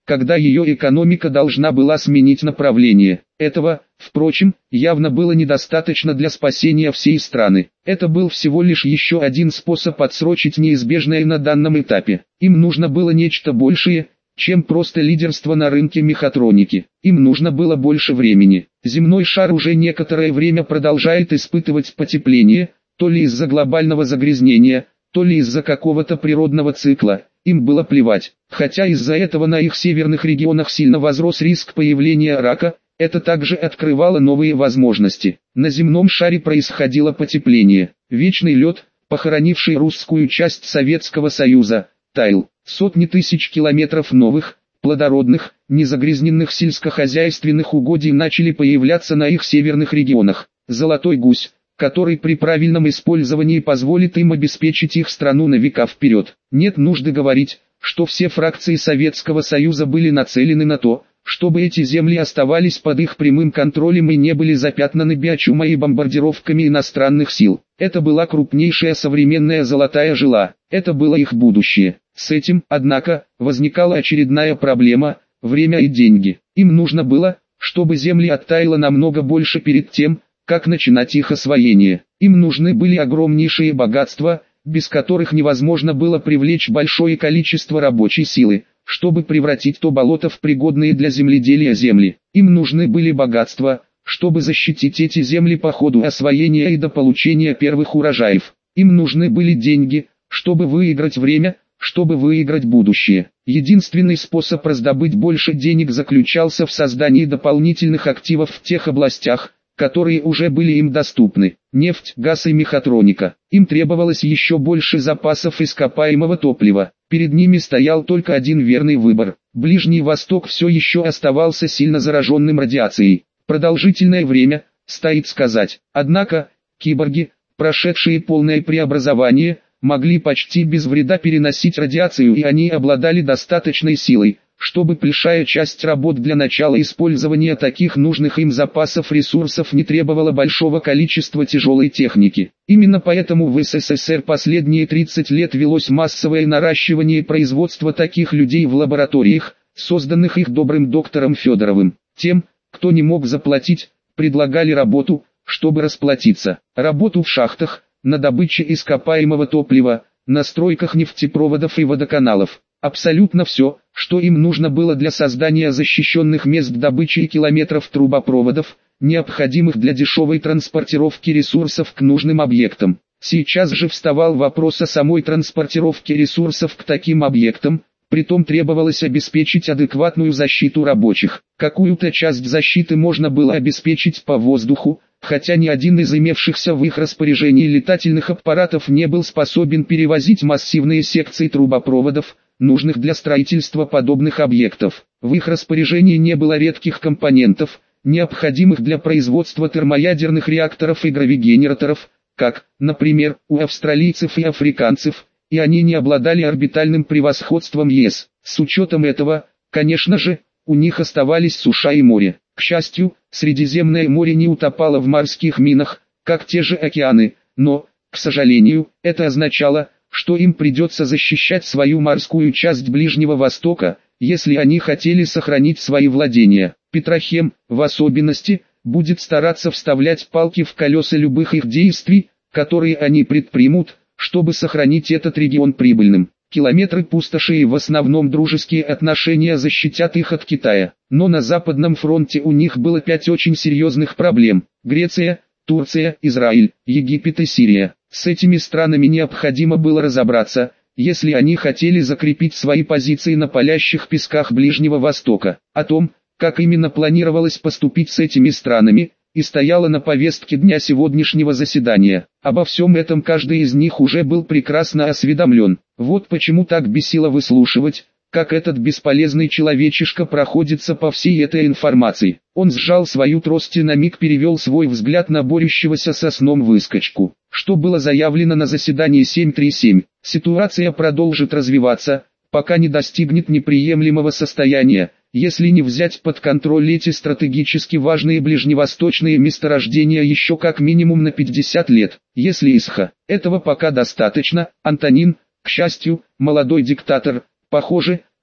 когда ее экономика должна была сменить направление. Этого, впрочем, явно было недостаточно для спасения всей страны. Это был всего лишь еще один способ отсрочить неизбежное на данном этапе. Им нужно было нечто большее, чем просто лидерство на рынке мехатроники. Им нужно было больше времени. Земной шар уже некоторое время продолжает испытывать потепление, то ли из-за глобального загрязнения, то ли из-за какого-то природного цикла. Им было плевать. Хотя из-за этого на их северных регионах сильно возрос риск появления рака, это также открывало новые возможности. На земном шаре происходило потепление. Вечный лед, похоронивший русскую часть Советского Союза, таял. Сотни тысяч километров новых, плодородных, незагрязненных сельскохозяйственных угодий начали появляться на их северных регионах. Золотой гусь, который при правильном использовании позволит им обеспечить их страну на века вперед. Нет нужды говорить, что все фракции Советского Союза были нацелены на то, чтобы эти земли оставались под их прямым контролем и не были запятнаны биочумой и бомбардировками иностранных сил. Это была крупнейшая современная золотая жила, это было их будущее. С этим, однако, возникала очередная проблема – время и деньги. Им нужно было, чтобы земли оттаяло намного больше перед тем, как начинать их освоение. Им нужны были огромнейшие богатства, без которых невозможно было привлечь большое количество рабочей силы, чтобы превратить то болото в пригодные для земледелия земли. Им нужны были богатства, чтобы защитить эти земли по ходу освоения и до получения первых урожаев. Им нужны были деньги, чтобы выиграть время, чтобы выиграть будущее. Единственный способ раздобыть больше денег заключался в создании дополнительных активов в тех областях, которые уже были им доступны. Нефть, газ и мехатроника. Им требовалось еще больше запасов ископаемого топлива. Перед ними стоял только один верный выбор. Ближний Восток все еще оставался сильно зараженным радиацией. Продолжительное время, стоит сказать. Однако, киборги, прошедшие полное преобразование, могли почти без вреда переносить радиацию, и они обладали достаточной силой, чтобы большая часть работ для начала использования таких нужных им запасов ресурсов не требовала большого количества тяжелой техники. Именно поэтому в СССР последние 30 лет велось массовое наращивание производства таких людей в лабораториях, созданных их добрым доктором Федоровым. Тем, кто не мог заплатить, предлагали работу, чтобы расплатиться. Работу в шахтах, на добыче ископаемого топлива, на стройках нефтепроводов и водоканалов. Абсолютно все, что им нужно было для создания защищенных мест добычи и километров трубопроводов, необходимых для дешевой транспортировки ресурсов к нужным объектам. Сейчас же вставал вопрос о самой транспортировке ресурсов к таким объектам, притом требовалось обеспечить адекватную защиту рабочих. Какую-то часть защиты можно было обеспечить по воздуху, хотя ни один из имевшихся в их распоряжении летательных аппаратов не был способен перевозить массивные секции трубопроводов, нужных для строительства подобных объектов. В их распоряжении не было редких компонентов, необходимых для производства термоядерных реакторов и гравигенераторов, как, например, у австралийцев и африканцев, и они не обладали орбитальным превосходством ЕС. С учетом этого, конечно же, у них оставались суша и море. К счастью, Средиземное море не утопало в морских минах, как те же океаны, но, к сожалению, это означало, что им придется защищать свою морскую часть Ближнего Востока, если они хотели сохранить свои владения. Петрохем, в особенности, будет стараться вставлять палки в колеса любых их действий, которые они предпримут, чтобы сохранить этот регион прибыльным. Километры пустоши и в основном дружеские отношения защитят их от Китая. Но на Западном фронте у них было 5 очень серьезных проблем. Греция, Турция, Израиль, Египет и Сирия. С этими странами необходимо было разобраться, если они хотели закрепить свои позиции на палящих песках Ближнего Востока. О том, как именно планировалось поступить с этими странами, и стояло на повестке дня сегодняшнего заседания. Обо всем этом каждый из них уже был прекрасно осведомлен. Вот почему так бесило выслушивать, как этот бесполезный человечишка проходится по всей этой информации. Он сжал свою трость и на миг перевел свой взгляд на борющегося со сном выскочку. Что было заявлено на заседании 737? Ситуация продолжит развиваться, пока не достигнет неприемлемого состояния, если не взять под контроль эти стратегически важные ближневосточные месторождения еще как минимум на 50 лет. Если этого пока достаточно, Антонин, к счастью, молодой диктатор, похоже,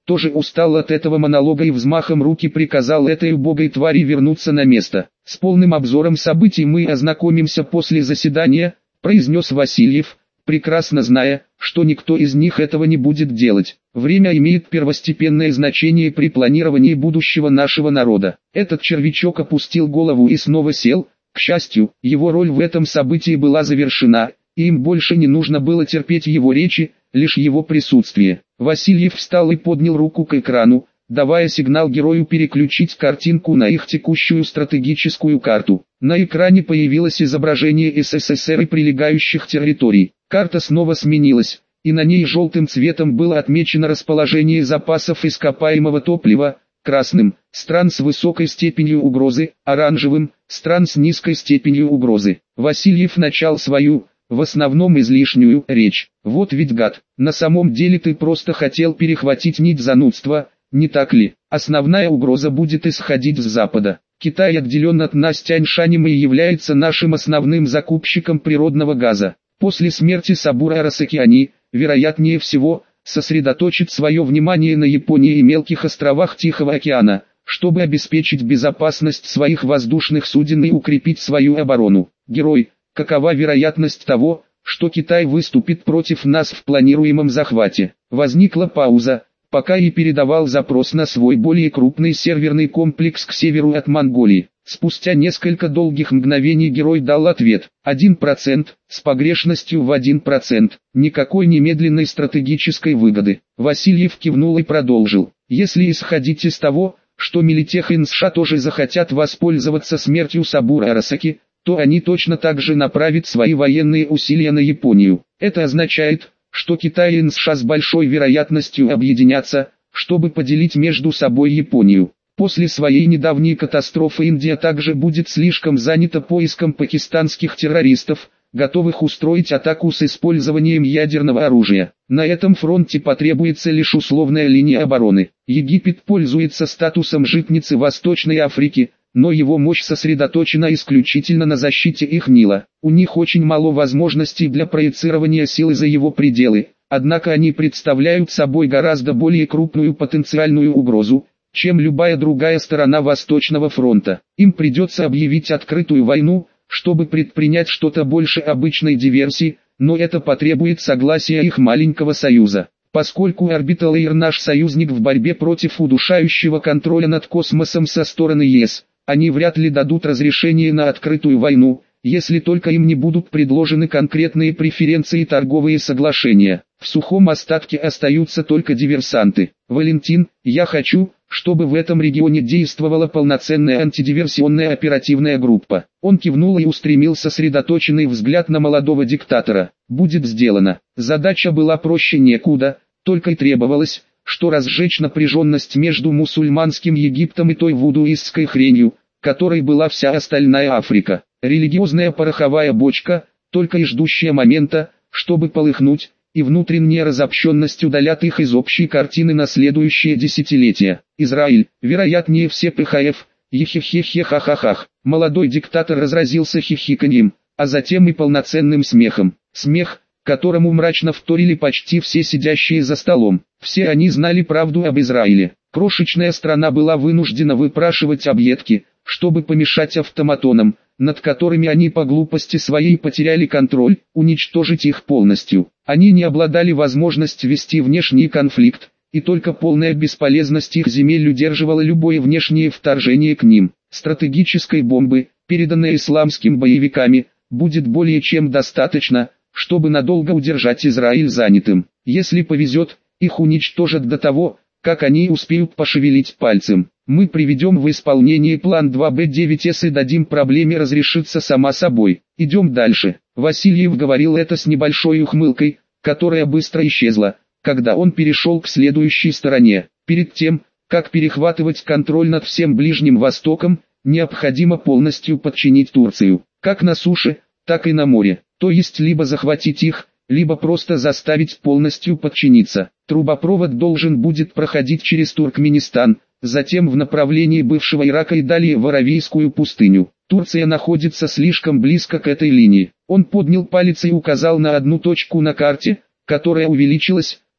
тоже устал от этого монолога и взмахом руки приказал этой убогой твари вернуться на место. «С полным обзором событий мы ознакомимся после заседания», произнес Васильев, прекрасно зная, что никто из них этого не будет делать. «Время имеет первостепенное значение при планировании будущего нашего народа». Этот червячок опустил голову и снова сел. К счастью, его роль в этом событии была завершена, и им больше не нужно было терпеть его речи, лишь его присутствие. Васильев встал и поднял руку к экрану, давая сигнал герою переключить картинку на их текущую стратегическую карту. На экране появилось изображение СССР и прилегающих территорий. Карта снова сменилась, и на ней желтым цветом было отмечено расположение запасов ископаемого топлива, красным – стран с высокой степенью угрозы, оранжевым – стран с низкой степенью угрозы. Васильев начал свою, в основном излишнюю, речь. «Вот ведь гад, на самом деле ты просто хотел перехватить нить занудства, не так ли? Основная угроза будет исходить с запада. Китай отделен от нас Тяньшанем и является нашим основным закупщиком природного газа. После смерти Сабура Арасаки они, вероятнее всего, сосредоточат свое внимание на Японии и мелких островах Тихого океана, чтобы обеспечить безопасность своих воздушных суден и укрепить свою оборону. Герой, какова вероятность того, что Китай выступит против нас в планируемом захвате?» Возникла пауза, пока я передавал запрос на свой более крупный серверный комплекс к северу от Монголии. Спустя несколько долгих мгновений герой дал ответ: 1%, с погрешностью в 1%, никакой немедленной стратегической выгоды. Васильев кивнул и продолжил: «Если исходить из того, что Милитех и США тоже захотят воспользоваться смертью Сабура Арасаки, то они точно так же направят свои военные усилия на Японию. Это означает, что Китай и США с большой вероятностью объединятся, чтобы поделить между собой Японию. После своей недавней катастрофы Индия также будет слишком занята поиском пакистанских террористов, готовых устроить атаку с использованием ядерного оружия. На этом фронте потребуется лишь условная линия обороны. Египет пользуется статусом житницы Восточной Африки, но его мощь сосредоточена исключительно на защите их Нила. У них очень мало возможностей для проецирования силы за его пределы, однако они представляют собой гораздо более крупную потенциальную угрозу, чем любая другая сторона Восточного фронта. Им придется объявить открытую войну, чтобы предпринять что-то больше обычной диверсии, но это потребует согласия их маленького союза. Поскольку Orbital Air наш союзник в борьбе против удушающего контроля над космосом со стороны ЕС, они вряд ли дадут разрешение на открытую войну, если только им не будут предложены конкретные преференции и торговые соглашения. В сухом остатке остаются только диверсанты. Валентин, я хочу, чтобы в этом регионе действовала полноценная антидиверсионная оперативная группа. Он кивнул и устремил сосредоточенный взгляд на молодого диктатора. Будет сделано. Задача была проще некуда, только и требовалось, что разжечь напряженность между мусульманским Египтом и той вудуистской хренью, которой была вся остальная Африка. Религиозная пороховая бочка, только и ждущая момента, чтобы полыхнуть, и внутренняя разобщенность удалят их из общей картины на следующее десятилетие. Израиль, вероятнее все ПХФ, ехехехехахахах. Молодой диктатор разразился хихиканьем, а затем и полноценным смехом. Смех, которому мрачно вторили почти все сидящие за столом. Все они знали правду об Израиле. Крошечная страна была вынуждена выпрашивать объедки, чтобы помешать автоматонам, над которыми они по глупости своей потеряли контроль, уничтожить их полностью. Они не обладали возможностью вести внешний конфликт, и только полная бесполезность их земель удерживала любое внешнее вторжение к ним. Стратегической бомбы, переданной исламскими боевиками, будет более чем достаточно, чтобы надолго удержать Израиль занятым. Если повезет, их уничтожат до того, как они успеют пошевелить пальцем. Мы приведем в исполнение план 2Б9С и дадим проблеме разрешиться сама собой. Идем дальше. Васильев говорил это с небольшой ухмылкой, которая быстро исчезла, когда он перешел к следующей стороне. Перед тем, как перехватывать контроль над всем Ближним Востоком, необходимо полностью подчинить Турцию, как на суше, так и на море. То есть либо захватить их, либо просто заставить полностью подчиниться. Трубопровод должен будет проходить через Туркменистан, затем в направлении бывшего Ирака и далее в Аравийскую пустыню. Турция находится слишком близко к этой линии. Он поднял палец и указал на одну точку на карте, которая увеличилась,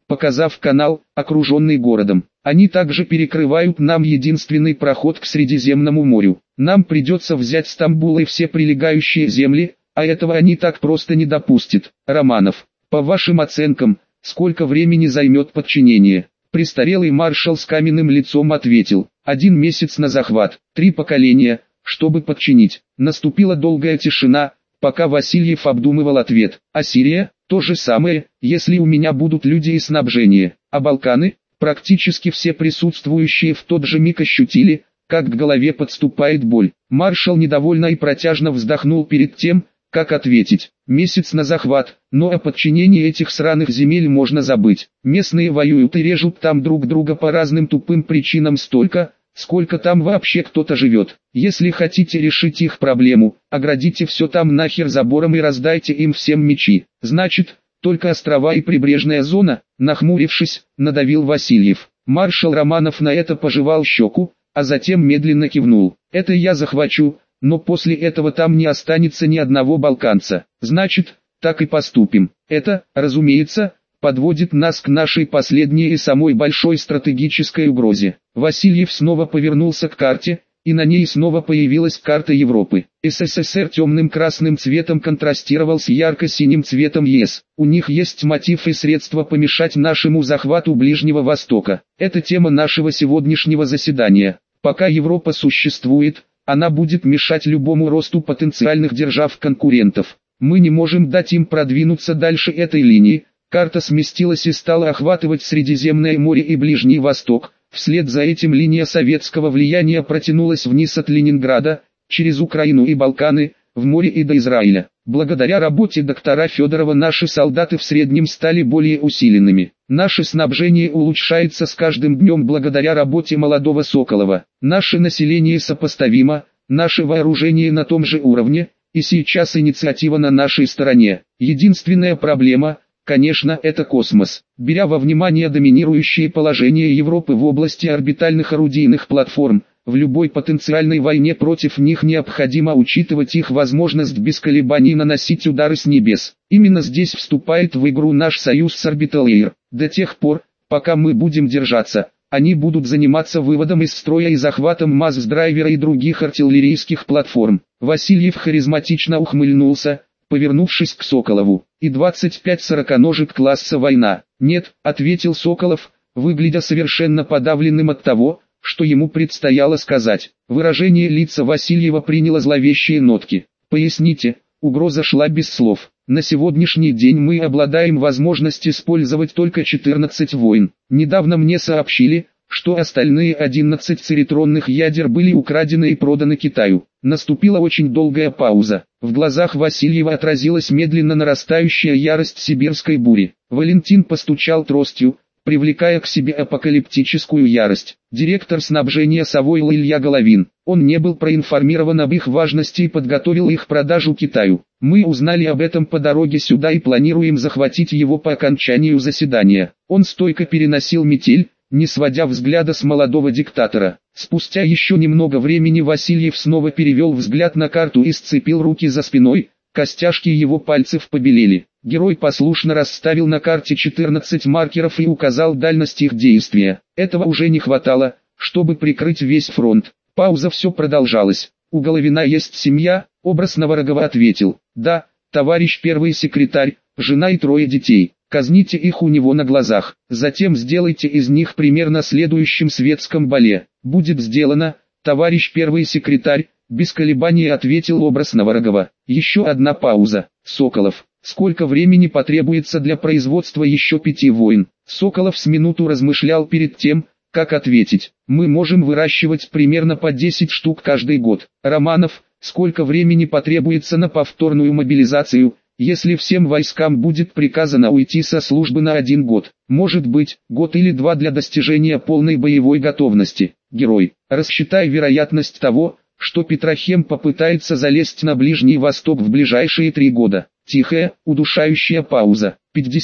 показав канал, окруженный городом. Они также перекрывают нам единственный проход к Средиземному морю. Нам придется взять Стамбул и все прилегающие земли, а этого они так просто не допустят. Романов, по вашим оценкам, сколько времени займет подчинение? Престарелый маршал с каменным лицом ответил: 1 месяц на захват, 3 поколения, чтобы подчинить. Наступила долгая тишина, пока Васильев обдумывал ответ. А Сирия? То же самое, если у меня будут люди и снабжение. А Балканы? Практически все присутствующие в тот же миг ощутили, как к голове подступает боль. Маршал недовольно и протяжно вздохнул перед тем, как ответить. Месяц на захват, но о подчинении этих сраных земель можно забыть. Местные воюют и режут там друг друга по разным тупым причинам столько, сколько там вообще кто-то живет. Если хотите решить их проблему, оградите все там нахер забором и раздайте им всем мечи. Значит, только острова и прибрежная зона, нахмурившись, надавил Васильев. Маршал Романов на это пожевал щеку, а затем медленно кивнул. Это я захвачу, но после этого там не останется ни одного балканца. Значит, так и поступим. Это, разумеется, подводит нас к нашей последней и самой большой стратегической угрозе. Васильев снова повернулся к карте, и на ней снова появилась карта Европы. СССР темным красным цветом контрастировал с ярко-синим цветом ЕС. У них есть мотив и средства помешать нашему захвату Ближнего Востока. Это тема нашего сегодняшнего заседания. Пока Европа существует, она будет мешать любому росту потенциальных держав-конкурентов. Мы не можем дать им продвинуться дальше этой линии. Карта сместилась и стала охватывать Средиземное море и Ближний Восток. Вслед за этим линия советского влияния протянулась вниз от Ленинграда, через Украину и Балканы, в море и до Израиля. Благодаря работе доктора Федорова наши солдаты в среднем стали более усиленными. Наше снабжение улучшается с каждым днем благодаря работе молодого Соколова. Наше население сопоставимо, наше вооружение на том же уровне, и сейчас инициатива на нашей стороне. Единственная проблема, конечно, это космос. Беря во внимание доминирующее положение Европы в области орбитальных орудийных платформ, в любой потенциальной войне против них необходимо учитывать их возможность без колебаний наносить удары с небес. Именно здесь вступает в игру наш союз с Orbital Air. До тех пор, пока мы будем держаться, они будут заниматься выводом из строя и захватом МАЗ-драйвера и других артиллерийских платформ. Васильев харизматично ухмыльнулся, повернувшись к Соколову. И 25 сороконожек класса «Война». «Нет», — ответил Соколов, выглядя совершенно подавленным от того, что ему предстояло сказать. Выражение лица Васильева приняло зловещие нотки. «Поясните», угроза шла без слов. «На сегодняшний день мы обладаем возможностью использовать только 14 войн. Недавно мне сообщили, что остальные 11 церетронных ядер были украдены и проданы Китаю». Наступила очень долгая пауза. В глазах Васильева отразилась медленно нарастающая ярость сибирской бури. Валентин постучал тростью, привлекая к себе апокалиптическую ярость. Директор снабжения Савойл Илья Головин. Он не был проинформирован об их важности и подготовил их продажу Китаю. Мы узнали об этом по дороге сюда и планируем захватить его по окончанию заседания. Он стойко переносил метель, не сводя взгляда с молодого диктатора. Спустя еще немного времени Васильев снова перевел взгляд на карту и сцепил руки за спиной, костяшки его пальцев побелели. Герой послушно расставил на карте 14 маркеров и указал дальность их действия. Этого уже не хватало, чтобы прикрыть весь фронт. Пауза все продолжалась. «У Головина есть семья?» Образ Новорогова ответил: «Да, товарищ первый секретарь, жена и 3 детей. Казните их у него на глазах. Затем сделайте из них пример на следующем светском бале». «Будет сделано, товарищ первый секретарь», без колебаний ответил образ Новорогова. Еще одна пауза. «Соколов, сколько времени потребуется для производства еще 5 войн?» Соколов с минуту размышлял перед тем, как ответить. «Мы можем выращивать примерно по 10 штук каждый год». Романов, сколько времени потребуется на повторную мобилизацию, если всем войскам будет приказано уйти со службы на 1 год? Может быть, год или 2 для достижения полной боевой готовности. Герой, рассчитай вероятность того, что Петрохем попытается залезть на Ближний Восток в ближайшие 3 года. Тихая, удушающая пауза.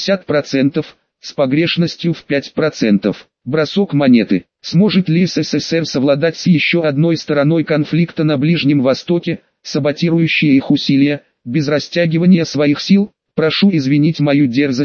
50%, с погрешностью в 5%. Бросок монеты. Сможет ли СССР совладать с еще одной стороной конфликта на Ближнем Востоке, саботирующей их усилия, без растягивания своих сил? Прошу извинить мою дерзость,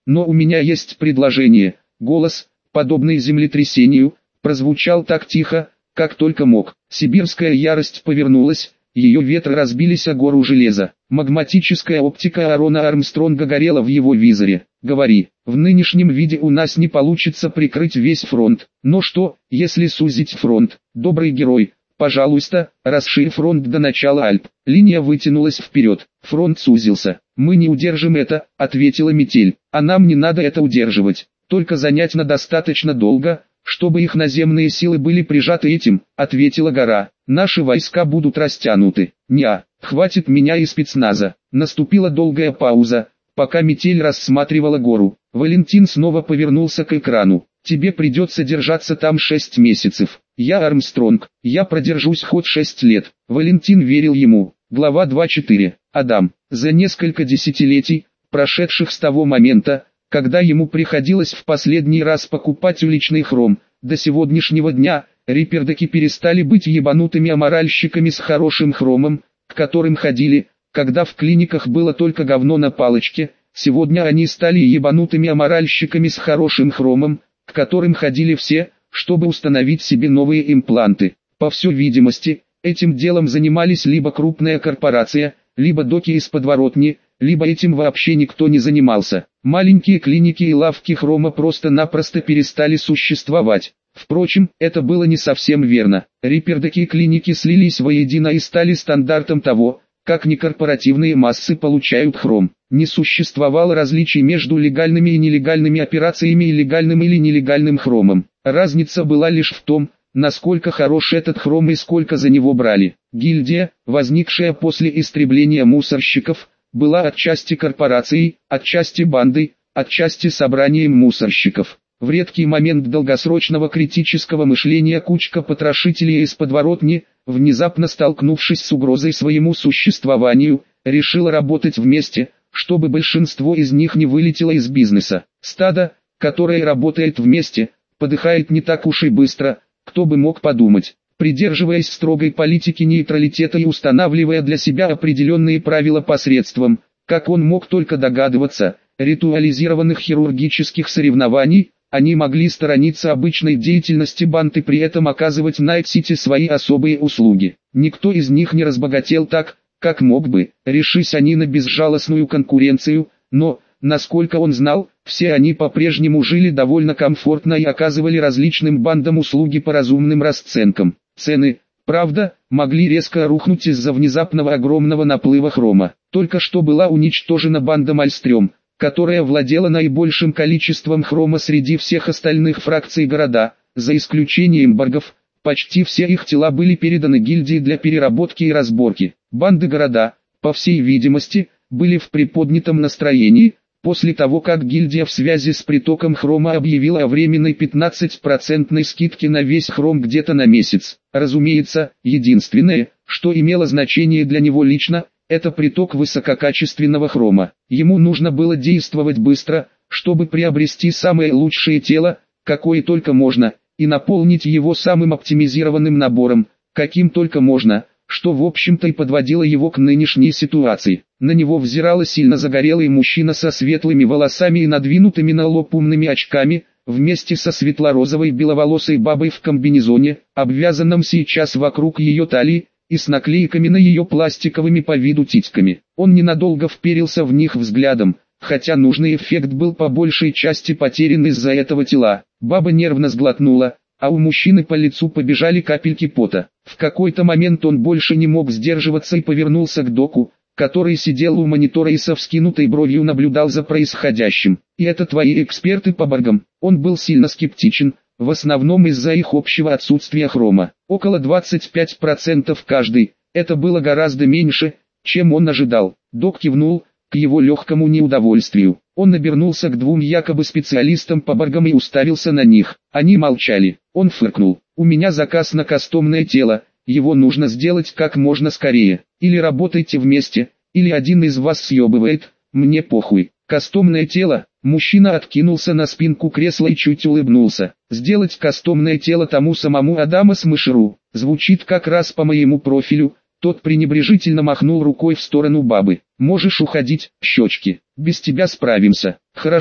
но у меня есть предложение. Голос, подобный землетрясению, прозвучал так тихо, как только мог. Сибирская ярость повернулась, ее ветры разбились о гору железа. Магматическая оптика Аарона Армстронга горела в его визоре. Говори, в нынешнем виде у нас не получится прикрыть весь фронт. Но что, если сузить фронт? Добрый герой, пожалуйста, расширь фронт до начала Альп. Линия вытянулась вперед. Фронт сузился. Мы не удержим это, ответила метель. А нам не надо это удерживать. Только занять на достаточно долго, чтобы их наземные силы были прижаты этим, ответила гора. Наши войска будут растянуты. Неа, хватит меня и спецназа. Наступила долгая пауза, пока метель рассматривала гору. Валентин снова повернулся к экрану. Тебе придется держаться там 6 месяцев. Я Армстронг, я продержусь хоть 6 лет. Валентин верил ему. Глава 2.4. Адам. За несколько десятилетий, прошедших с того момента, когда ему приходилось в последний раз покупать уличный хром, до сегодняшнего дня, рипердаки перестали быть ебанутыми аморальщиками с хорошим хромом, к которым ходили, когда в клиниках было только говно на палочке. Сегодня они стали ебанутыми аморальщиками с хорошим хромом, к которым ходили все, чтобы установить себе новые импланты. По всей видимости, этим делом занимались либо крупная корпорация, либо доки из подворотни, либо этим вообще никто не занимался. Маленькие клиники и лавки хрома просто-напросто перестали существовать. Впрочем, это было не совсем верно. Рипердаки клиники слились воедино и стали стандартом того, как некорпоративные массы получают хром. Не существовало различий между легальными и нелегальными операциями и легальным или нелегальным хромом. Разница была лишь в том, насколько хорош этот хром и сколько за него брали. Гильдия, возникшая после истребления мусорщиков, была отчасти корпорацией, отчасти бандой, отчасти собранием мусорщиков. В редкий момент долгосрочного критического мышления кучка потрошителей из подворотни, внезапно столкнувшись с угрозой своему существованию, решила работать вместе, чтобы большинство из них не вылетело из бизнеса. Стадо, которое работает вместе, подыхает не так уж и быстро, кто бы мог подумать. Придерживаясь строгой политики нейтралитета и устанавливая для себя определенные правила посредством, как он мог только догадываться, ритуализированных хирургических соревнований, они могли сторониться обычной деятельности банд и при этом оказывать Найт-Сити свои особые услуги. Никто из них не разбогател так, как мог бы, решись они на безжалостную конкуренцию, но, насколько он знал, все они по-прежнему жили довольно комфортно и оказывали различным бандам услуги по разумным расценкам. Цены, правда, могли резко рухнуть из-за внезапного огромного наплыва хрома. Только что была уничтожена банда Мальстрём, которая владела наибольшим количеством хрома среди всех остальных фракций города, за исключением баргов. Почти все их тела были переданы гильдии для переработки и разборки. Банды города, по всей видимости, были в приподнятом настроении, после того как гильдия в связи с притоком хрома объявила о временной 15% скидке на весь хром где-то на месяц. Разумеется, единственное, что имело значение для него лично, это приток высококачественного хрома. Ему нужно было действовать быстро, чтобы приобрести самое лучшее тело, какое только можно, и наполнить его самым оптимизированным набором, каким только можно, что в общем-то и подводило его к нынешней ситуации. На него взирала сильно загорелый мужчина со светлыми волосами и надвинутыми на лоб умными очками, вместе со светло-розовой беловолосой бабой в комбинезоне, обвязанном сейчас вокруг ее талии, и с наклейками на ее пластиковыми по виду титьками. Он ненадолго вперился в них взглядом, хотя нужный эффект был по большей части потерян из-за этого тела. Баба нервно сглотнула, а у мужчины по лицу побежали капельки пота. В какой-то момент он больше не мог сдерживаться и повернулся к доку, который сидел у монитора и со вскинутой бровью наблюдал за происходящим. «И это твои эксперты по баргам?» Он был сильно скептичен, в основном из-за их общего отсутствия хрома. Около 25% каждый, это было гораздо меньше, чем он ожидал. Док кивнул, к его легкому неудовольствию. Он обернулся к двум якобы специалистам по баргам и уставился на них. Они молчали. Он фыркнул. «У меня заказ на кастомное тело, его нужно сделать как можно скорее. Или работайте вместе, или один из вас съебывает, мне похуй». Кастомное тело. Мужчина откинулся на спинку кресла и чуть улыбнулся. «Сделать кастомное тело тому самому Адаму Смышеру. Звучит как раз по моему профилю». Тот пренебрежительно махнул рукой в сторону бабы. «Можешь уходить, щечки, без тебя справимся». «Хорошо,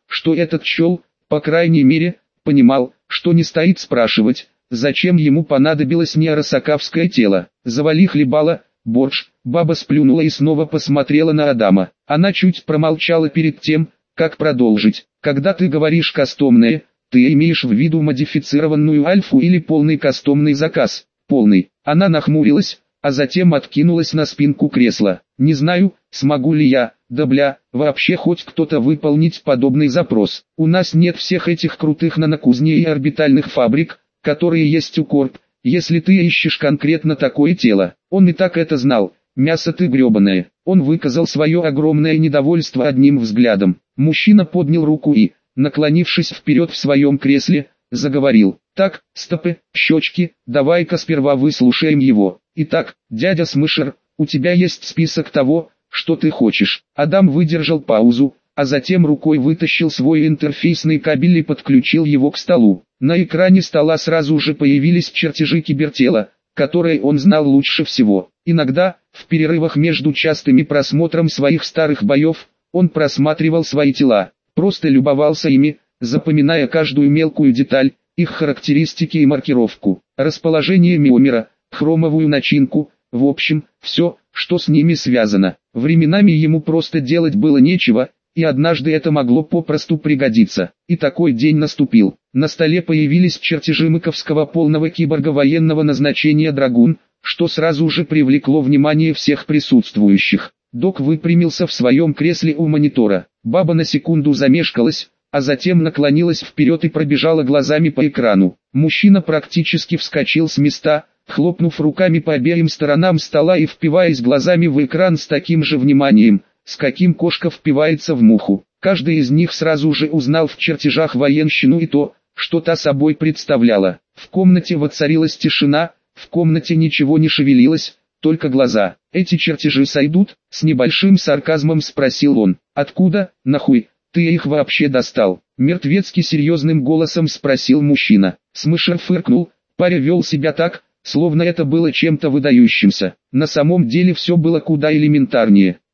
что этот чел, по крайней мере, понимал, что не стоит спрашивать, зачем ему понадобилось неарасаковское тело. «Завали хлебала, борщ», баба сплюнула и снова посмотрела на Адама. Она чуть промолчала перед тем, как продолжить. «Когда ты говоришь кастомное, ты имеешь в виду модифицированную альфу или полный кастомный заказ?» «Полный». Она нахмурилась, а затем откинулась на спинку кресла. «Не знаю, смогу ли я, вообще хоть кто-то выполнить подобный запрос. У нас нет всех этих крутых нанокузней и орбитальных фабрик, которые есть у Корп, если ты ищешь конкретно такое тело». Он и так это знал. «Мясо ты гребаное». Он выказал свое огромное недовольство одним взглядом. Мужчина поднял руку и, наклонившись вперед в своем кресле, заговорил. «Так, стопы, щечки, давай-ка сперва выслушаем его. Итак, дядя Смышер, у тебя есть список того, что ты хочешь». Адам выдержал паузу, а затем рукой вытащил свой интерфейсный кабель и подключил его к столу. На экране стола сразу же появились чертежи кибертела, которые он знал лучше всего. Иногда, в перерывах между частыми просмотром своих старых боев, он просматривал свои тела, просто любовался ими, запоминая каждую мелкую деталь, их характеристики и маркировку, расположение миомера, хромовую начинку, в общем, все, что с ними связано. Временами ему просто делать было нечего, и однажды это могло попросту пригодиться. И такой день наступил. На столе появились чертежи мыковского полного киборга военного назначения «Драгун», что сразу же привлекло внимание всех присутствующих. Док выпрямился в своем кресле у монитора. Баба на секунду замешкалась, а затем наклонилась вперед и пробежала глазами по экрану. Мужчина практически вскочил с места, хлопнув руками по обеим сторонам стола и впиваясь глазами в экран с таким же вниманием, с каким кошка впивается в муху. Каждый из них сразу же узнал в чертежах военщину и то, что та собой представляла. В комнате воцарилась тишина, в комнате ничего не шевелилось, только глаза. «Эти чертежи сойдут?» — с небольшим сарказмом спросил он. «Откуда, нахуй, ты их вообще достал?» — мертвецки серьезным голосом спросил мужчина. Смышер фыркнул, паря вел себя так, словно это было чем-то выдающимся. На самом деле все было куда элементарнее.